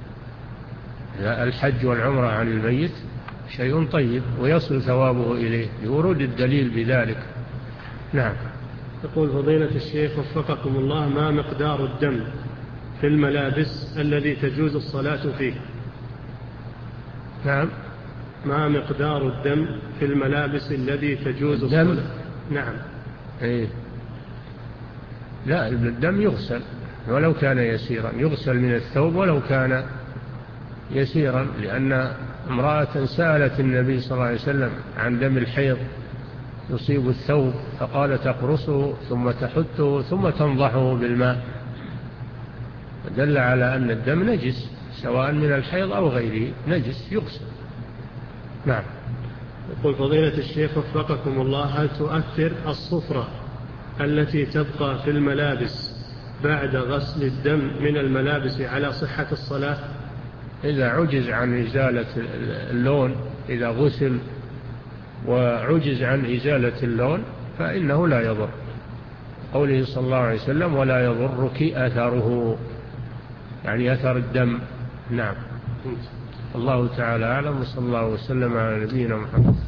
الحج والعمرة عن الميت شيء طيب ويصل ثوابه إليه لورود الدليل بذلك. نعم. يقول فضيلة الشيخ وفقكم الله، ما مقدار الدم في الملابس الذي تجوز الصلاة فيه؟ نعم. ما مقدار الدم في الملابس الذي تجوز الدم؟ الصلاة؟ نعم. إيه؟ لا، الدم يغسل ولو كان يسيرا، يغسل من الثوب ولو كان يسيرا، لأن امرأة سألت النبي صلى الله عليه وسلم عن دم الحيض يصيب الثوب فقال تقرصه ثم تحته ثم تنضحه بالماء، دل على أن الدم نجس سواء من الحيض أو غيره، نجس يغسل. نعم. يقول فضيلة الشيخ وفقكم الله، هل تؤثر الصفرة التي تبقى في الملابس بعد غسل الدم من الملابس على صحة الصلاة؟ إذا عجز عن إزالة اللون، إذا غسل وعجز عن إزالة اللون فإنه لا يضر، قوله صلى الله عليه وسلم ولا يضرك أثره، يعني أثر الدم. نعم. الله تعالى أعلم، وصلى الله وسلم على نبينا محمد.